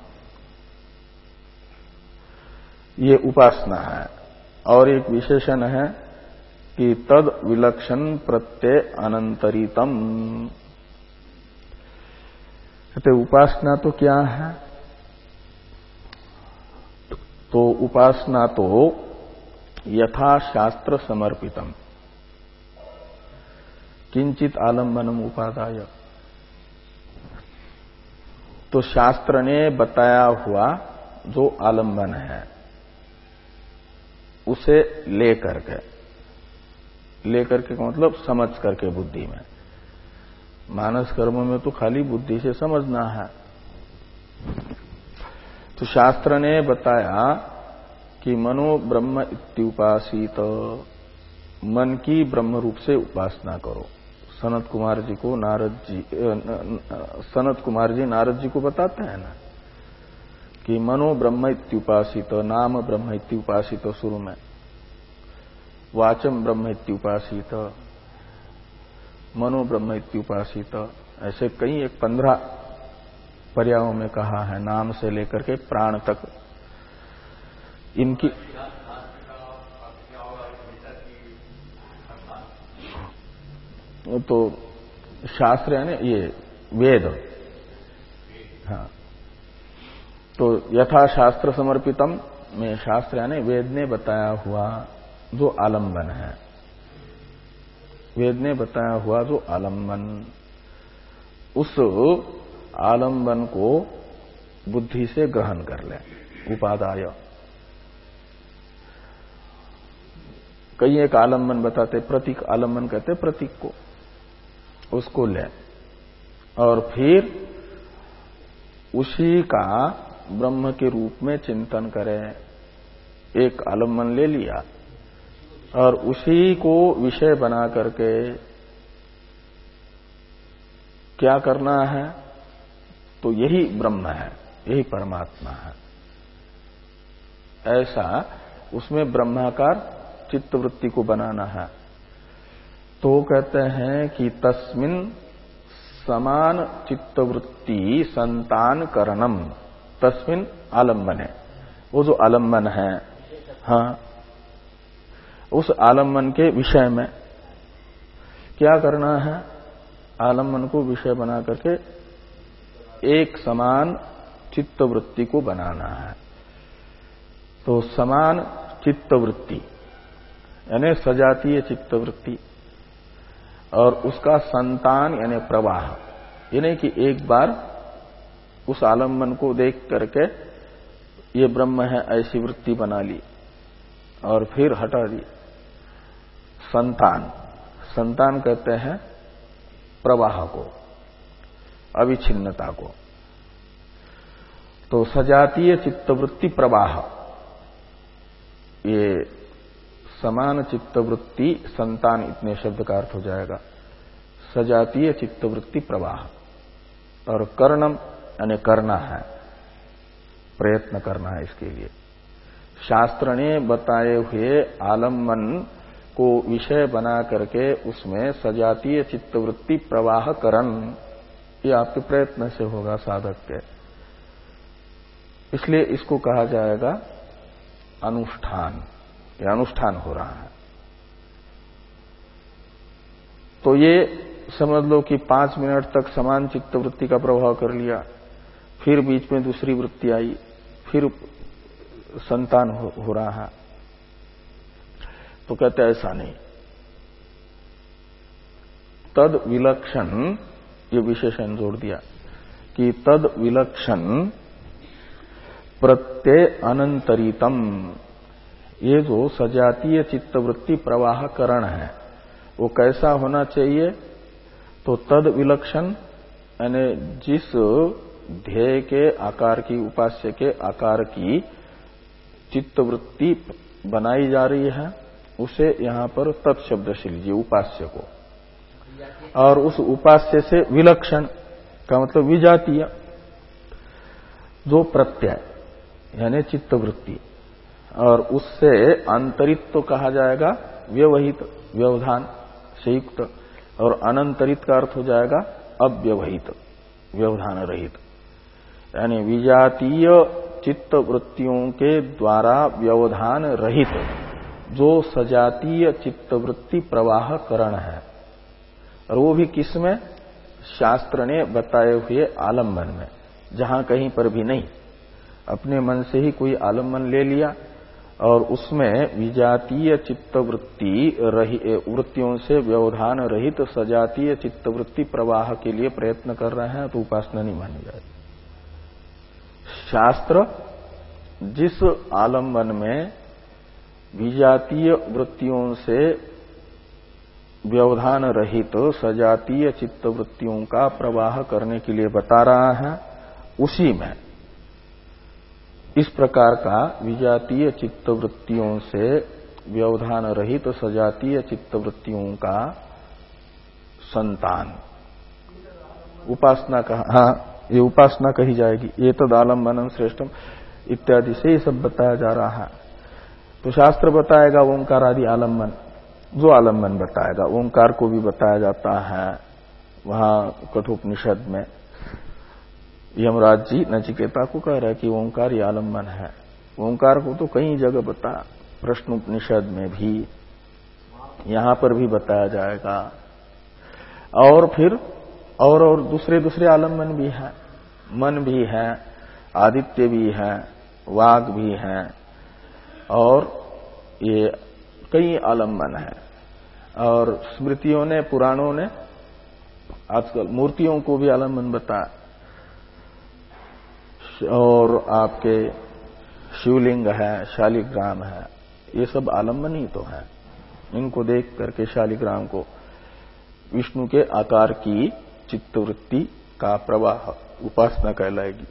ये उपासना है। और एक विशेषण है कि तद विलक्षण प्रत्यय अनंतरितम। कहते उपासना तो क्या है? तो उपासना तो यथा शास्त्र समर्पितम किंचित आलंबनम उपादाय, तो शास्त्र ने बताया हुआ जो आलंबन है उसे लेकर के, लेकर के का मतलब समझ करके बुद्धि में। मानस कर्म में तो खाली बुद्धि से समझना है। तो शास्त्र ने बताया कि मनो ब्रह्म इत्युपासित, मन की ब्रह्म रूप से उपासना करो। सनत कुमार जी को नारद जी सनत कुमार जी नारद जी को बताते हैं ना कि मनो ब्रह्म इत्युपासित, नाम ब्रह्म इत्युपासित, शुरू में वाचम ब्रह्म इत्युपासित, मनो ब्रह्म इत्युपासित, ऐसे कई एक पंद्रह पर्यायों में कहा है, नाम से लेकर के प्राण तक। इनकी तो शास्त्र यानी ये वेद, हाँ, तो यथा शास्त्र समर्पितम में शास्त्र यानी वेद ने बताया हुआ जो आलंबन है, वेद ने बताया हुआ जो आलंबन, उस आलंबन को बुद्धि से ग्रहण कर ले, उपादाय। कई एक आलंबन बताते, प्रतीक आलंबन कहते प्रतीक को, उसको ले और फिर उसी का ब्रह्म के रूप में चिंतन करें। एक आलंबन ले लिया, और उसी को विषय बना करके क्या करना है, तो यही ब्रह्म है, यही परमात्मा है। ऐसा उसमें ब्रह्माकार चित्तवृत्ति को बनाना है। तो कहते हैं कि तस्मिन समान चित्तवृत्ति संतान करणम, तस्मिन आलम्बन है, वो जो आलम्बन है, हाँ, उस आलम्बन के विषय में क्या करना है, आलम्बन को विषय बना करके एक समान चित्तवृत्ति को बनाना है। तो समान चित्तवृत्ति यानी सजातीय चित्तवृत्ति, और उसका संतान यानी प्रवाह, यानी कि एक बार उस आलम्बन को देख करके ये ब्रह्म है ऐसी वृत्ति बना ली और फिर हटा दी। संतान, संतान कहते हैं प्रवाह को, अविच्छिन्नता को। तो सजातीय चित्तवृत्ति प्रवाह, ये समान चित्तवृत्ति संतान, इतने शब्द का अर्थ हो जाएगा। सजातीय चित्तवृत्ति प्रवाह, और कर्णम यानी करना है, प्रयत्न करना है इसके लिए। शास्त्र ने बताए हुए आलम्बन को विषय बना करके उसमें सजातीय चित्तवृत्ति प्रवाह करण, ये आपके प्रयत्न से होगा साधक के। इसलिए इसको कहा जाएगा अनुष्ठान, ये अनुष्ठान हो रहा है। तो ये समझ लो कि पांच मिनट तक समान चित्तवृत्ति का प्रभाव कर लिया, फिर बीच में दूसरी वृत्ति आई, फिर संतान हो, हो रहा है। तो कहते ऐसा नहीं, तद विलक्षण, ये विशेषण जोड़ दिया कि तद विलक्षण प्रत्यय अनंतरितम, ये जो सजातीय चित्तवृत्ति प्रवाहकरण है वो कैसा होना चाहिए, तो तद विलक्षण यानी जिस ध्येय के आकार की, उपास्य के आकार की चित्तवृत्ति बनाई जा रही है उसे यहां पर तत्शब्द से लीजिए, उपास्य को, और उस उपास्य से विलक्षण का मतलब विजातीय, जो प्रत्यय यानी चित्तवृत्ति, और उससे अंतरित तो कहा जाएगा व्यवहित, व्यवधान से युक्त, और अनंतरित का अर्थ हो जाएगा अव्यवहित, व्यवधान रहित। यानी विजातीय चित्तवृत्तियों के द्वारा व्यवधान रहित जो सजातीय चित्तवृत्ति प्रवाह करण है, और वो भी किसमें, शास्त्र ने बताए हुए आलम्बन में, जहां कहीं पर भी नहीं, अपने मन से ही कोई आलम्बन ले लिया और उसमें विजातीय चित्तवृत्ति वृत्तियों से व्यवधान रहित सजातीय चित्तवृत्ति प्रवाह के लिए प्रयत्न कर रहे हैं, तो उपासना नहीं मानी जाएगी। शास्त्र जिस आलम्बन में विजातीय वृत्तियों से व्यवधान रहित सजातीय चित्तवृत्तियों का प्रवाह करने के लिए बता रहा है, उसी में इस प्रकार का विजातीय चित्तवृत्तियों से व्यवधान रहित सजातीय चित्तवृत्तियों का संतान, उपासना का, हाँ ये उपासना कही जाएगी। ये तो आलम्बनम श्रेष्ठम इत्यादि से ये सब बताया जा रहा है। तो शास्त्र बताएगा ओंकार आदि आलम्बन, जो आलम्बन बताएगा, ओंकार को भी बताया जाता है वहां कठोपनिषद में। यमराज जी नचिकेता को कह रहे हैं कि ओंकार ये आलम्बन है। ओंकार को तो कई जगह बता, प्रश्नोपनिषद में भी, यहां पर भी बताया जाएगा। और फिर और और दूसरे दूसरे आलम्बन भी हैं, मन भी है, आदित्य भी है, वाग भी है, और ये कई आलम्बन है। और स्मृतियों ने, पुराणों ने आजकल मूर्तियों को भी आलम्बन बताया, और आपके शिवलिंग है, शालिग्राम है, ये सब आलम्बन ही तो है। इनको देख करके शालिग्राम को विष्णु के आकार की चित्तवृत्ति का प्रवाह उपासना कहलाएगी।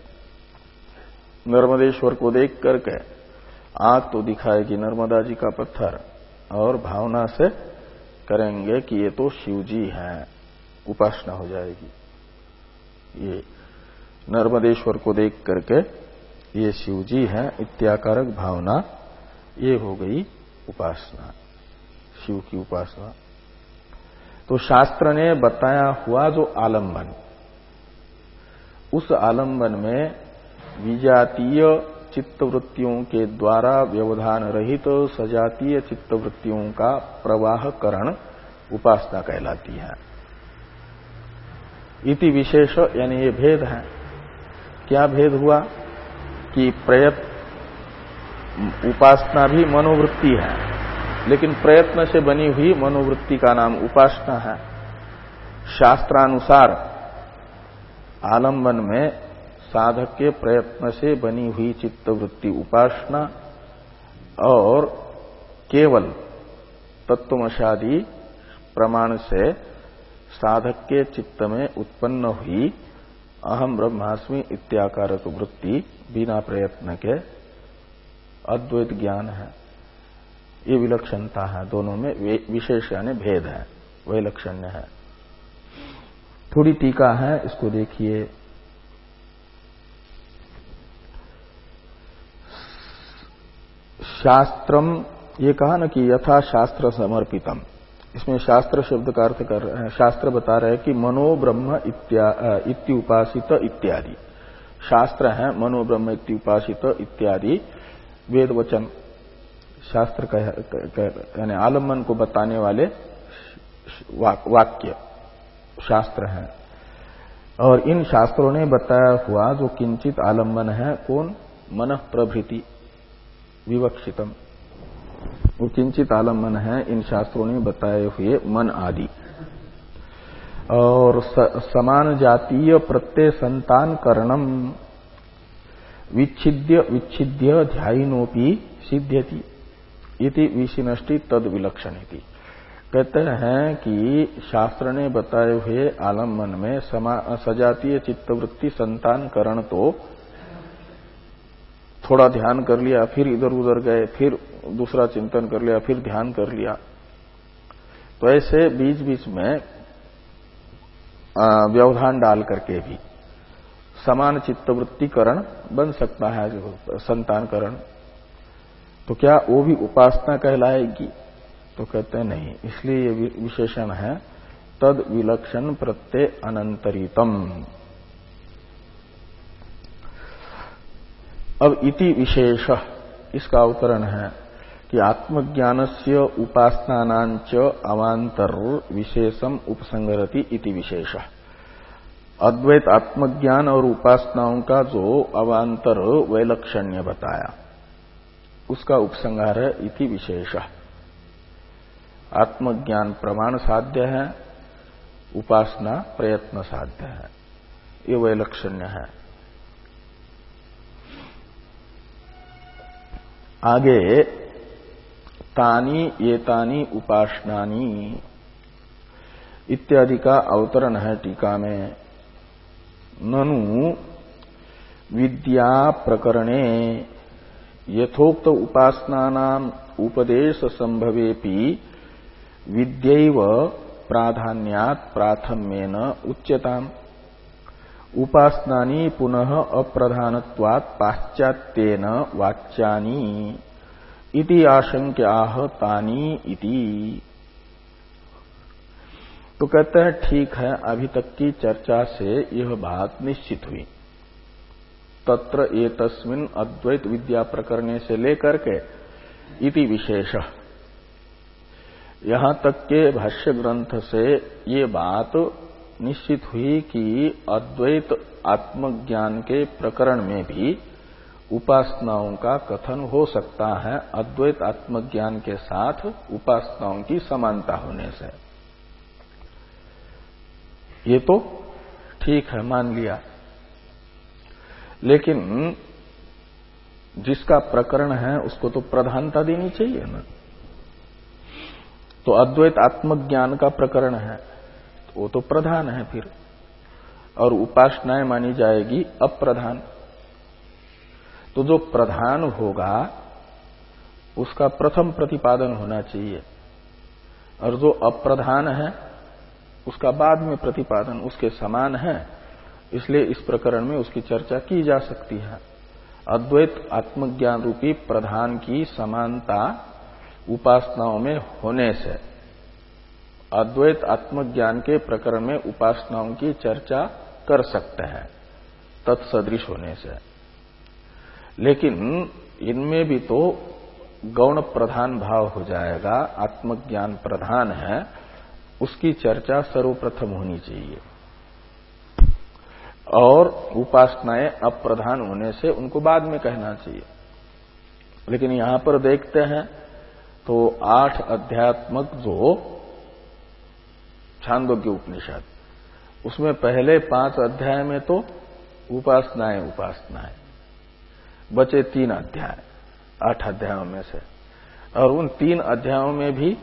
नर्मदेश्वर को देख करके आंख तो दिखाएगी नर्मदा जी का पत्थर, और भावना से करेंगे कि ये तो शिव जी हैं, उपासना हो जाएगी। ये नर्मदेश्वर को देख करके ये शिव जी हैं इत्याकारक भावना, ये हो गई उपासना, शिव की उपासना। तो शास्त्र ने बताया हुआ जो आलंबन, उस आलंबन में विजातीय चित्तवृत्तियों के द्वारा व्यवधान रहित तो सजातीय चित्तवृत्तियों का प्रवाहकरण उपासना कहलाती है। इति विशेष यानी ये भेद है। क्या भेद हुआ कि प्रयत्न, उपासना भी मनोवृत्ति है, लेकिन प्रयत्न से बनी हुई मनोवृत्ति का नाम उपासना है। शास्त्रानुसार आलंबन में साधक के प्रयत्न से बनी हुई चित्तवृत्ति उपासना और केवल तत्वमशादी प्रमाण से साधक के चित्त में उत्पन्न हुई अहम ब्रह्मास्मि इत्याकारक वृत्ति बिना प्रयत्न के अद्वैत ज्ञान है। ये विलक्षणता है, दोनों में विशेष यानी भेद है, वैलक्षण्य है। थोड़ी टीका है, इसको देखिए। शास्त्रम, ये कहा ना कि यथा शास्त्र समर्पितम, इसमें शास्त्र शब्द का अर्थ कर रहे हैं, शास्त्र बता रहे हैं कि मनोब्रह्म इत्युपासित इत्यादि शास्त्र है, मनोब्रह्म इत्युपासित इत्यादि वेद वचन शास्त्र का यानी आलम्बन को बताने वाले वाक, वाक्य शास्त्र हैं। और इन शास्त्रों ने बताया हुआ जो किंचित आलम्बन है, कौन? मन प्रभृति विवक्षितम, वो किंचित आलम्बन है इन शास्त्रों ने बताए हुए मन आदि। और समान जातीय प्रत्यय संतान करणम विच्छिद्य विच्छिद्य ध्यायिनोपि सिद्ध्यति इति विशिनष्टि तद विलक्षणिति। कहते हैं कि शास्त्र ने बताए हुए आलम्बन में सजातीय चित्तवृत्ति संतान करण, तो थोड़ा ध्यान कर लिया, फिर इधर उधर गए, फिर दूसरा चिंतन कर लिया, फिर ध्यान कर लिया, तो ऐसे बीच बीच में व्यवधान डाल करके भी समान चित्तवृत्तिकरण बन सकता है, संतानकरण। तो क्या वो भी उपासना कहलाएगी? तो कहते हैं नहीं, इसलिए ये विशेषण है तद विलक्षण प्रत्यय अनंतरितम। अब इति विशेष, इसका अवतरण है कि आत्मज्ञानस्य उपासनानांच अवांतर विशेषम उपसंगरति इति विशेष। अद्वैत आत्मज्ञान और उपासनाओं का जो अवांतर वैलक्षण्य बताया, उसका उपसंहार है इति विशेष। आत्मज्ञान प्रमाण साध्य है, उपासना प्रयत्न साध्य है, ये वैलक्षण्य है। आगे तानी एतानी उपासनानी इत्यादि का अवतरण है टीका में। ननु विद्या प्रकरणे यथोक्त उपासनानाम उपदेश संभवेपि विद्यैव प्राधान्यात् प्राथम्येन उच्यताम् उपासनानि पुनः अप्रधानत्वात् पाश्चात्येन वाच्यानि इति आशंक्याः तानि इति। तो कहते हैं ठीक है, अभी तक की चर्चा से यह बात निश्चित हुई। तत्र एतस्मिन् अद्वैत विद्या प्रकरणे से लेकर के इति विशेष, यहां तक के भाष्य ग्रंथ से ये बात निश्चित हुई कि अद्वैत आत्मज्ञान के प्रकरण में भी उपासनाओं का कथन हो सकता है, अद्वैत आत्मज्ञान के साथ उपासनाओं की समानता होने से। ये तो ठीक है, मान लिया, लेकिन जिसका प्रकरण है उसको तो प्रधानता देनी चाहिए ना। तो अद्वैत आत्मज्ञान का प्रकरण है, तो वो तो प्रधान है फिर, और उपासनाएं मानी जाएगी अप्रधान। तो जो प्रधान होगा उसका प्रथम प्रतिपादन होना चाहिए, और जो अप्रधान है उसका बाद में प्रतिपादन उसके समान है। इसलिए इस प्रकरण में उसकी चर्चा की जा सकती है। अद्वैत आत्मज्ञान रूपी प्रधान की समानता उपासनाओं में होने से अद्वैत आत्मज्ञान के प्रकरण में उपासनाओं की चर्चा कर सकते हैं तत्सदृश होने से। लेकिन इनमें भी तो गौण प्रधान भाव हो जाएगा, आत्मज्ञान प्रधान है, उसकी चर्चा सर्वप्रथम होनी चाहिए, और उपासनाएं अप्रधान होने से उनको बाद में कहना चाहिए। लेकिन यहां पर देखते हैं तो आठ अध्यात्मक जो छांदोग्य उपनिषद, उसमें पहले पांच अध्याय में तो उपासनाएं उपासनाएं, बचे तीन अध्याय आठ अध्यायों में से, और उन तीन अध्यायों में भी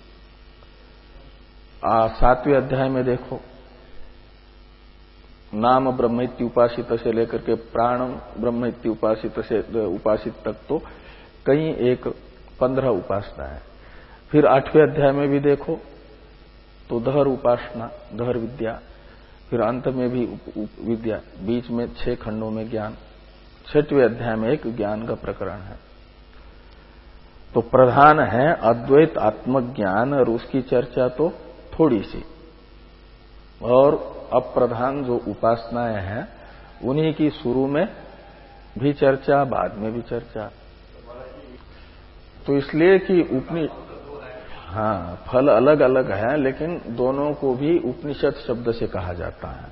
सातवें अध्याय में देखो नाम ब्रह्मैत्य उपासित से लेकर के प्राण ब्रह्मैत्य उपासित से उपासित तक तो कई एक पंद्रह उपासना है। फिर आठवें अध्याय में भी देखो तो दहर उपासना, दहर विद्या, फिर अंत में भी विद्या, बीच में छह खंडों में ज्ञान, छठवें अध्याय में एक ज्ञान का प्रकरण है। तो प्रधान है अद्वैत आत्मज्ञान, और उसकी चर्चा तो थोड़ी सी, और अप्रधान जो उपासनाएं हैं उन्हीं की शुरू में भी चर्चा, बाद में भी चर्चा। तो इसलिए कि उपनि हाँ फल अलग अलग है, लेकिन दोनों को भी उपनिषद शब्द से कहा जाता है।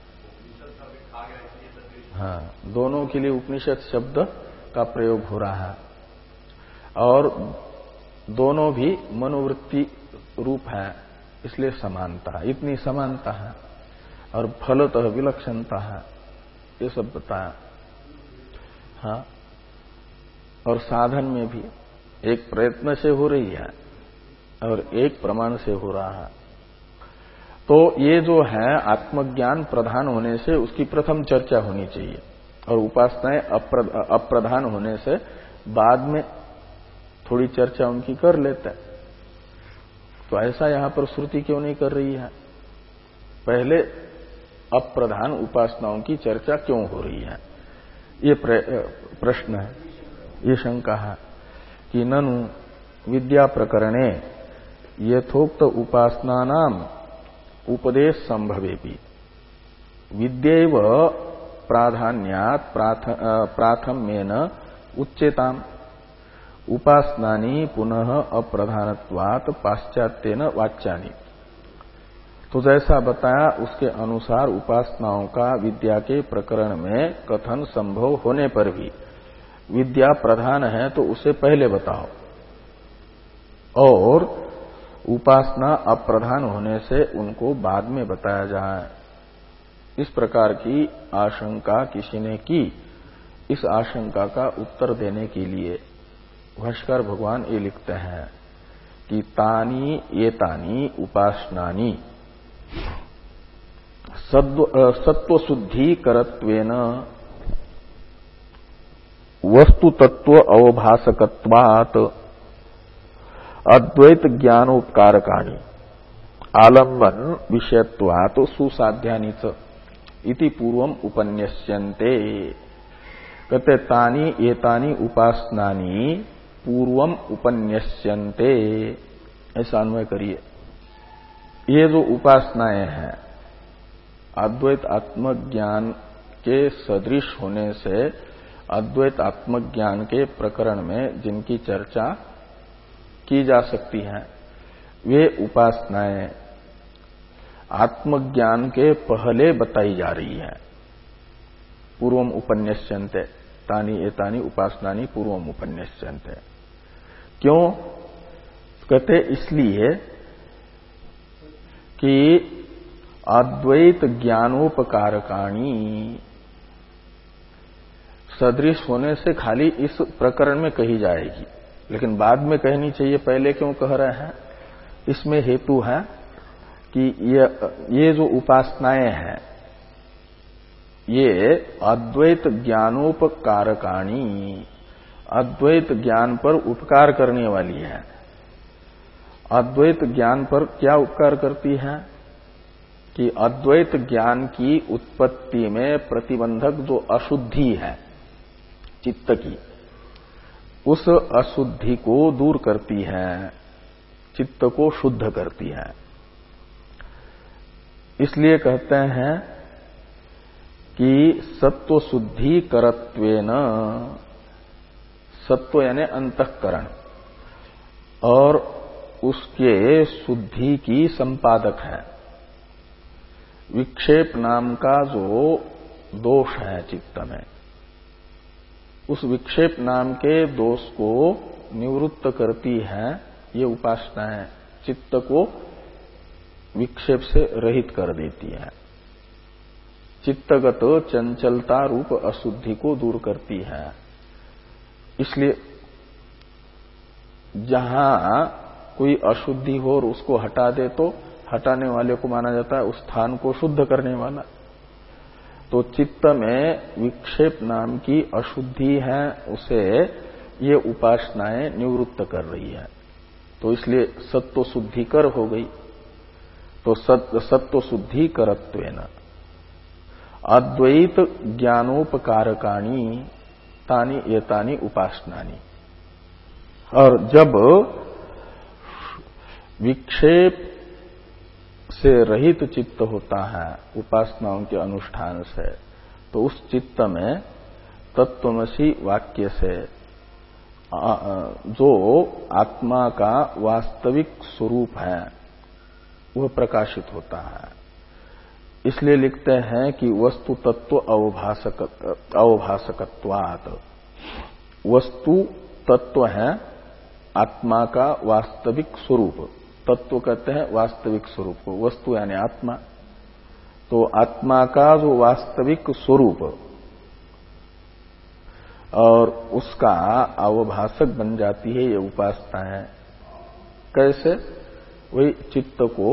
हाँ, दोनों के लिए उपनिषद शब्द का प्रयोग हो रहा है, और दोनों भी मनोवृत्ति रूप है, इसलिए समानता, इतनी समानता है, और फलतः विलक्षणता है, ये सब बताया। हाँ, और साधन में भी एक प्रयत्न से हो रही है और एक प्रमाण से हो रहा है। तो ये जो है आत्मज्ञान प्रधान होने से उसकी प्रथम चर्चा होनी चाहिए, और उपासनाएं अप्रधान होने से बाद में थोड़ी चर्चा उनकी कर लेते हैं। तो ऐसा यहां पर श्रुति क्यों नहीं कर रही है? पहले अप्रधान उपासनाओं की चर्चा क्यों हो रही है, ये प्रश्न है, ये शंका है कि ननु विद्या प्रकरणे यथोक्त उपासनानाम उपदेश संभवेपि विद्यैव प्राधान्यात् प्राथम्येन उच्यताम् उपासनानि पुनः अप्रधानत्वात् पाश्चात्येन वाच्यानि। तो जैसा बताया उसके अनुसार उपासनाओं का विद्या के प्रकरण में कथन संभव होने पर भी विद्या प्रधान है तो उसे पहले बताओ, और उपासना अप्रधान होने से उनको बाद में बताया जाए। इस प्रकार की आशंका किसी ने की, इस आशंका का उत्तर देने के लिए भाष्कर भगवान ये लिखते हैं कि तानी ये तानी उपासनानी सत्व शुद्धि करत्वेन वस्तु तत्व अवभासकत्वात् अद्वैत ज्ञानोपकारकाणी आलंबन विषयत्वात् सुसाध्यानि च इति पूर्वम उपन्यस्यन्ते। कहते तानी एतानी उपासनानी पूर्वम उपन्यस्यन्ते, ऐसा अन्वय करिए। ये जो उपासनाएं हैं अद्वैत आत्मज्ञान के सदृश होने से अद्वैत आत्मज्ञान के प्रकरण में जिनकी चर्चा की जा सकती है, वे उपासनाएं आत्मज्ञान के पहले बताई जा रही है। पूर्वम उपन्यस्यन्ते, तानी एतानी उपासनानी पूर्वम उपन्यस्यन्ते। क्यों कहते? इसलिए कि अद्वैत ज्ञानोपकारकाणी सदृश होने से खाली इस प्रकरण में कही जाएगी, लेकिन बाद में कहनी चाहिए। पहले क्यों कह रहे हैं? इसमें हेतु है कि ये, ये जो उपासनाएं हैं ये अद्वैत ज्ञानोपकारकाणी, अद्वैत ज्ञान पर उपकार करने वाली है। अद्वैत ज्ञान पर क्या उपकार करती है कि अद्वैत ज्ञान की उत्पत्ति में प्रतिबंधक जो अशुद्धि है चित्त की, उस अशुद्धि को दूर करती है, चित्त को शुद्ध करती है। इसलिए कहते हैं कि सत्व शुद्धि करत्वेन, सत्व यानी अंतःकरण, और उसके शुद्धि की संपादक है। विक्षेप नाम का जो दोष है चित्त में, उस विक्षेप नाम के दोष को निवृत्त करती है ये उपासना है। चित्त को विक्षेप से रहित कर देती है, चित्तगत चंचलता रूप अशुद्धि को दूर करती है। इसलिए जहां कोई अशुद्धि हो और उसको हटा दे तो हटाने वाले को माना जाता है उस स्थान को शुद्ध करने वाला। तो चित्त में विक्षेप नाम की अशुद्धि है, उसे ये उपासनाएं निवृत्त कर रही है। तो इसलिए सत्व शुद्धिकर हो गई। तो सत्व शुद्धि करत्वेन अद्वैत ज्ञानोपकारकाणी तानी एतानी उपासनानी। और जब विक्षेप से रहित चित्त होता है उपासनाओं के अनुष्ठान से, तो उस चित्त में तत्त्वमसि वाक्य से जो आत्मा का वास्तविक स्वरूप है वह प्रकाशित होता है। इसलिए लिखते हैं कि वस्तु तत्व अवभासक अवभासकत्वात्, वस्तु तत्व है आत्मा का वास्तविक स्वरूप। तत्व कहते हैं वास्तविक स्वरूप को, वस्तु यानी आत्मा। तो आत्मा का जो वास्तविक स्वरूप और उसका अवभाषक बन जाती है ये उपासना है। कैसे? वही चित्त को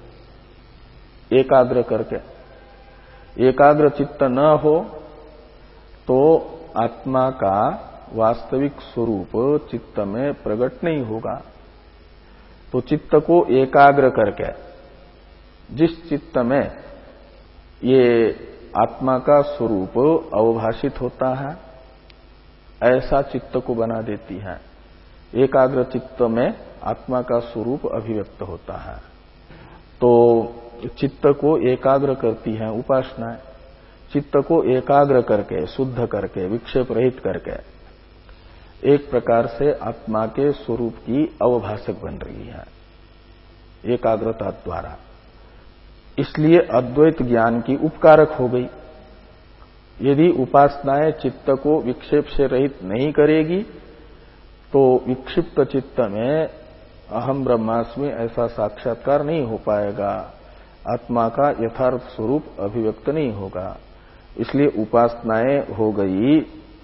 एकाग्र करके। एकाग्र चित्त न हो तो आत्मा का वास्तविक स्वरूप चित्त में प्रकट नहीं होगा। तो चित्त को एकाग्र करके, जिस चित्त में ये आत्मा का स्वरूप अवभाषित होता है ऐसा चित्त को बना देती है। एकाग्र चित्त में आत्मा का स्वरूप अभिव्यक्त होता है। तो चित्त को एकाग्र करती है उपासनाएं। चित्त को एकाग्र करके, शुद्ध करके, विक्षेप रहित करके एक प्रकार से आत्मा के स्वरूप की अवभाषक बन रही है एकाग्रता द्वारा। इसलिए अद्वैत ज्ञान की उपकारक हो गई। यदि उपासनाएं चित्त को विक्षेप से रहित नहीं करेगी तो विक्षिप्त चित्त में अहम ब्रह्मास्मि ऐसा साक्षात्कार नहीं हो पाएगा, आत्मा का यथार्थ स्वरूप अभिव्यक्त नहीं होगा। इसलिए उपासनाएं हो गई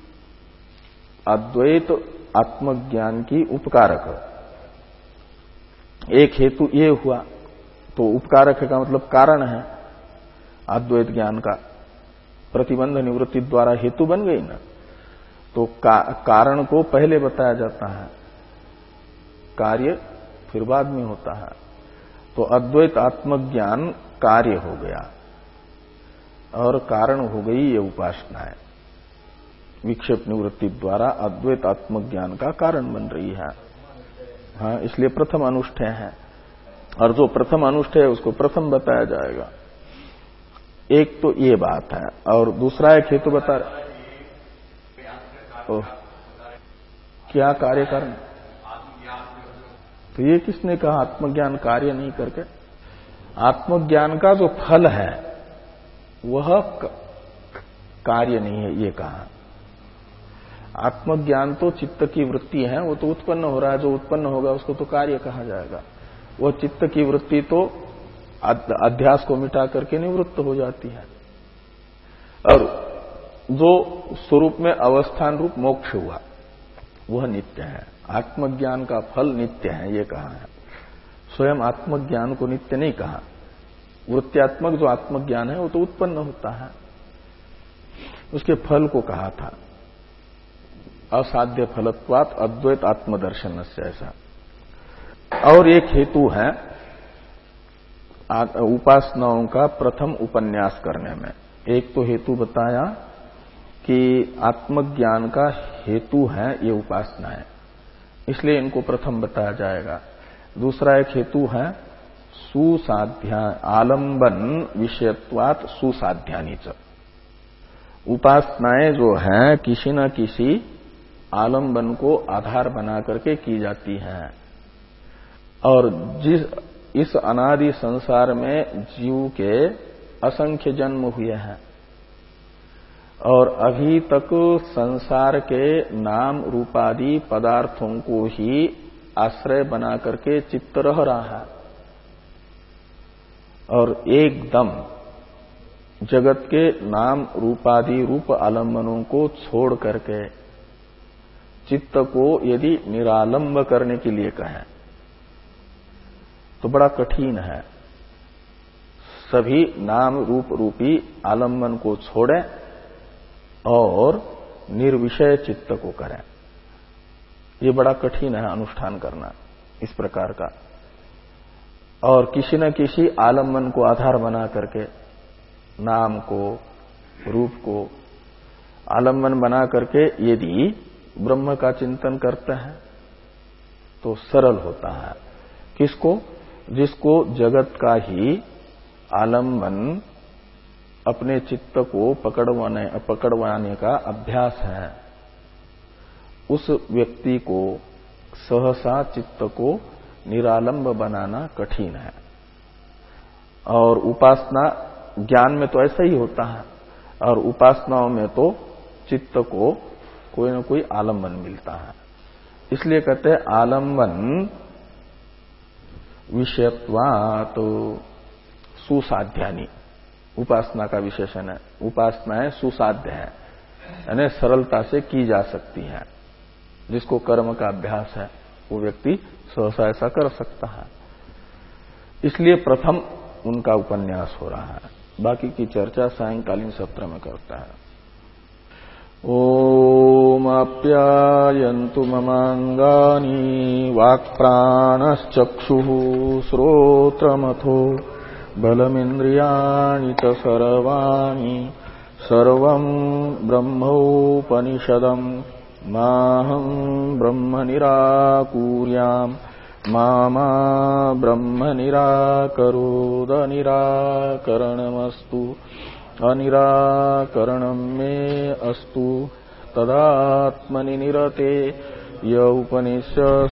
अद्वैत आत्मज्ञान की उपकारक। एक हेतु ये हुआ, तो उपकारक का मतलब कारण है अद्वैत ज्ञान का, प्रतिबंध निवृत्ति द्वारा हेतु बन गई ना। तो का, कारण को पहले बताया जाता है, कार्य फिर बाद में होता है। तो अद्वैत आत्मज्ञान कार्य हो गया और कारण हो गई ये उपासना है। विक्षेप निवृत्ति द्वारा अद्वैत आत्मज्ञान का कारण बन रही है। हाँ, इसलिए प्रथम अनुष्ठेय है। और जो प्रथम अनुष्ठेय है उसको प्रथम बताया जाएगा। एक तो ये बात है। और दूसरा एक हेतु बता रहे क्या कार्य कारण। तो ये किसने कहा आत्मज्ञान कार्य नहीं करके? आत्मज्ञान का जो फल है वह कार्य नहीं है ये कहा। आत्मज्ञान तो चित्त की वृत्ति है, वो तो उत्पन्न हो रहा है, जो उत्पन्न होगा उसको तो कार्य कहा जाएगा। वो चित्त की वृत्ति तो अध्यास को मिटा करके निवृत्त हो जाती है। और जो स्वरूप में अवस्थान रूप मोक्ष हुआ वह नित्य है। आत्मज्ञान का फल नित्य है ये कहा है। स्वयं आत्मज्ञान को नित्य नहीं कहा। वृत्त्यात्मक जो आत्मज्ञान है वो तो उत्पन्न होता है, उसके फल को कहा था। असाध्य फलत्वात् अद्वैत आत्मदर्शन से, ऐसा। और एक हेतु है उपासनाओं का प्रथम उपन्यास करने में। एक तो हेतु बताया कि आत्मज्ञान का हेतु है ये उपासना है, इसलिए इनको प्रथम बताया जाएगा। दूसरा एक हेतु है सुसाध्या आलंबन विषयत्वात् सुसाध्यानि च। उपासनाएं जो हैं किसी न किसी आलंबन को आधार बना करके की जाती हैं, और जिस इस अनादि संसार में जीव के असंख्य जन्म हुए हैं और अभी तक संसार के नाम रूपादि पदार्थों को ही आश्रय बना करके चित्त रह रहा है, और एकदम जगत के नाम रूपादि रूप आलंबनों को छोड़ करके चित्त को यदि निरालंब करने के लिए कहें तो बड़ा कठिन है। सभी नाम रूप रूपी आलंबन को छोड़ें और निर्विषय चित्त को करें, ये बड़ा कठिन है अनुष्ठान करना इस प्रकार का। और किसी न किसी आलंबन को आधार बना करके नाम को रूप को आलंबन बना करके यदि ब्रह्म का चिंतन करते हैं तो सरल होता है। किसको? जिसको जगत का ही आलंबन अपने चित्त को पकड़वाने पकड़वाने का अभ्यास है, उस व्यक्ति को सहसा चित्त को निरालंब बनाना कठिन है। और उपासना ज्ञान में तो ऐसा ही होता है, और उपासनाओं में तो चित्त को कोई न कोई आलंबन मिलता है। इसलिए कहते हैं आलंबन विषयत्वात् सुसाध्यानि, उपासना का विशेषण है। उपासनाएं सुसाध्य है, यानी सरलता से की जा सकती है। जिसको कर्म का अभ्यास है वो व्यक्ति सहसा ऐसा कर सकता है। इसलिए प्रथम उनका उपन्यास हो रहा है, बाकी की चर्चा सायंकालीन सत्र में करता है। ओम आप्यायन्तु ममांगानि वाक्प्राणश्चक्षुः श्रोत्रमथो बलमिन्द्रियाणि च सर्वाणि सर्वं ब्रह्मोपनिषदम् माहं ब्रह्म निराकुर्याम् मा मा ब्रह्म निराकरोद निराकरणमस्तु अनिराकरणं मे अस्तु तदात्मनि निरते य उपनिषत्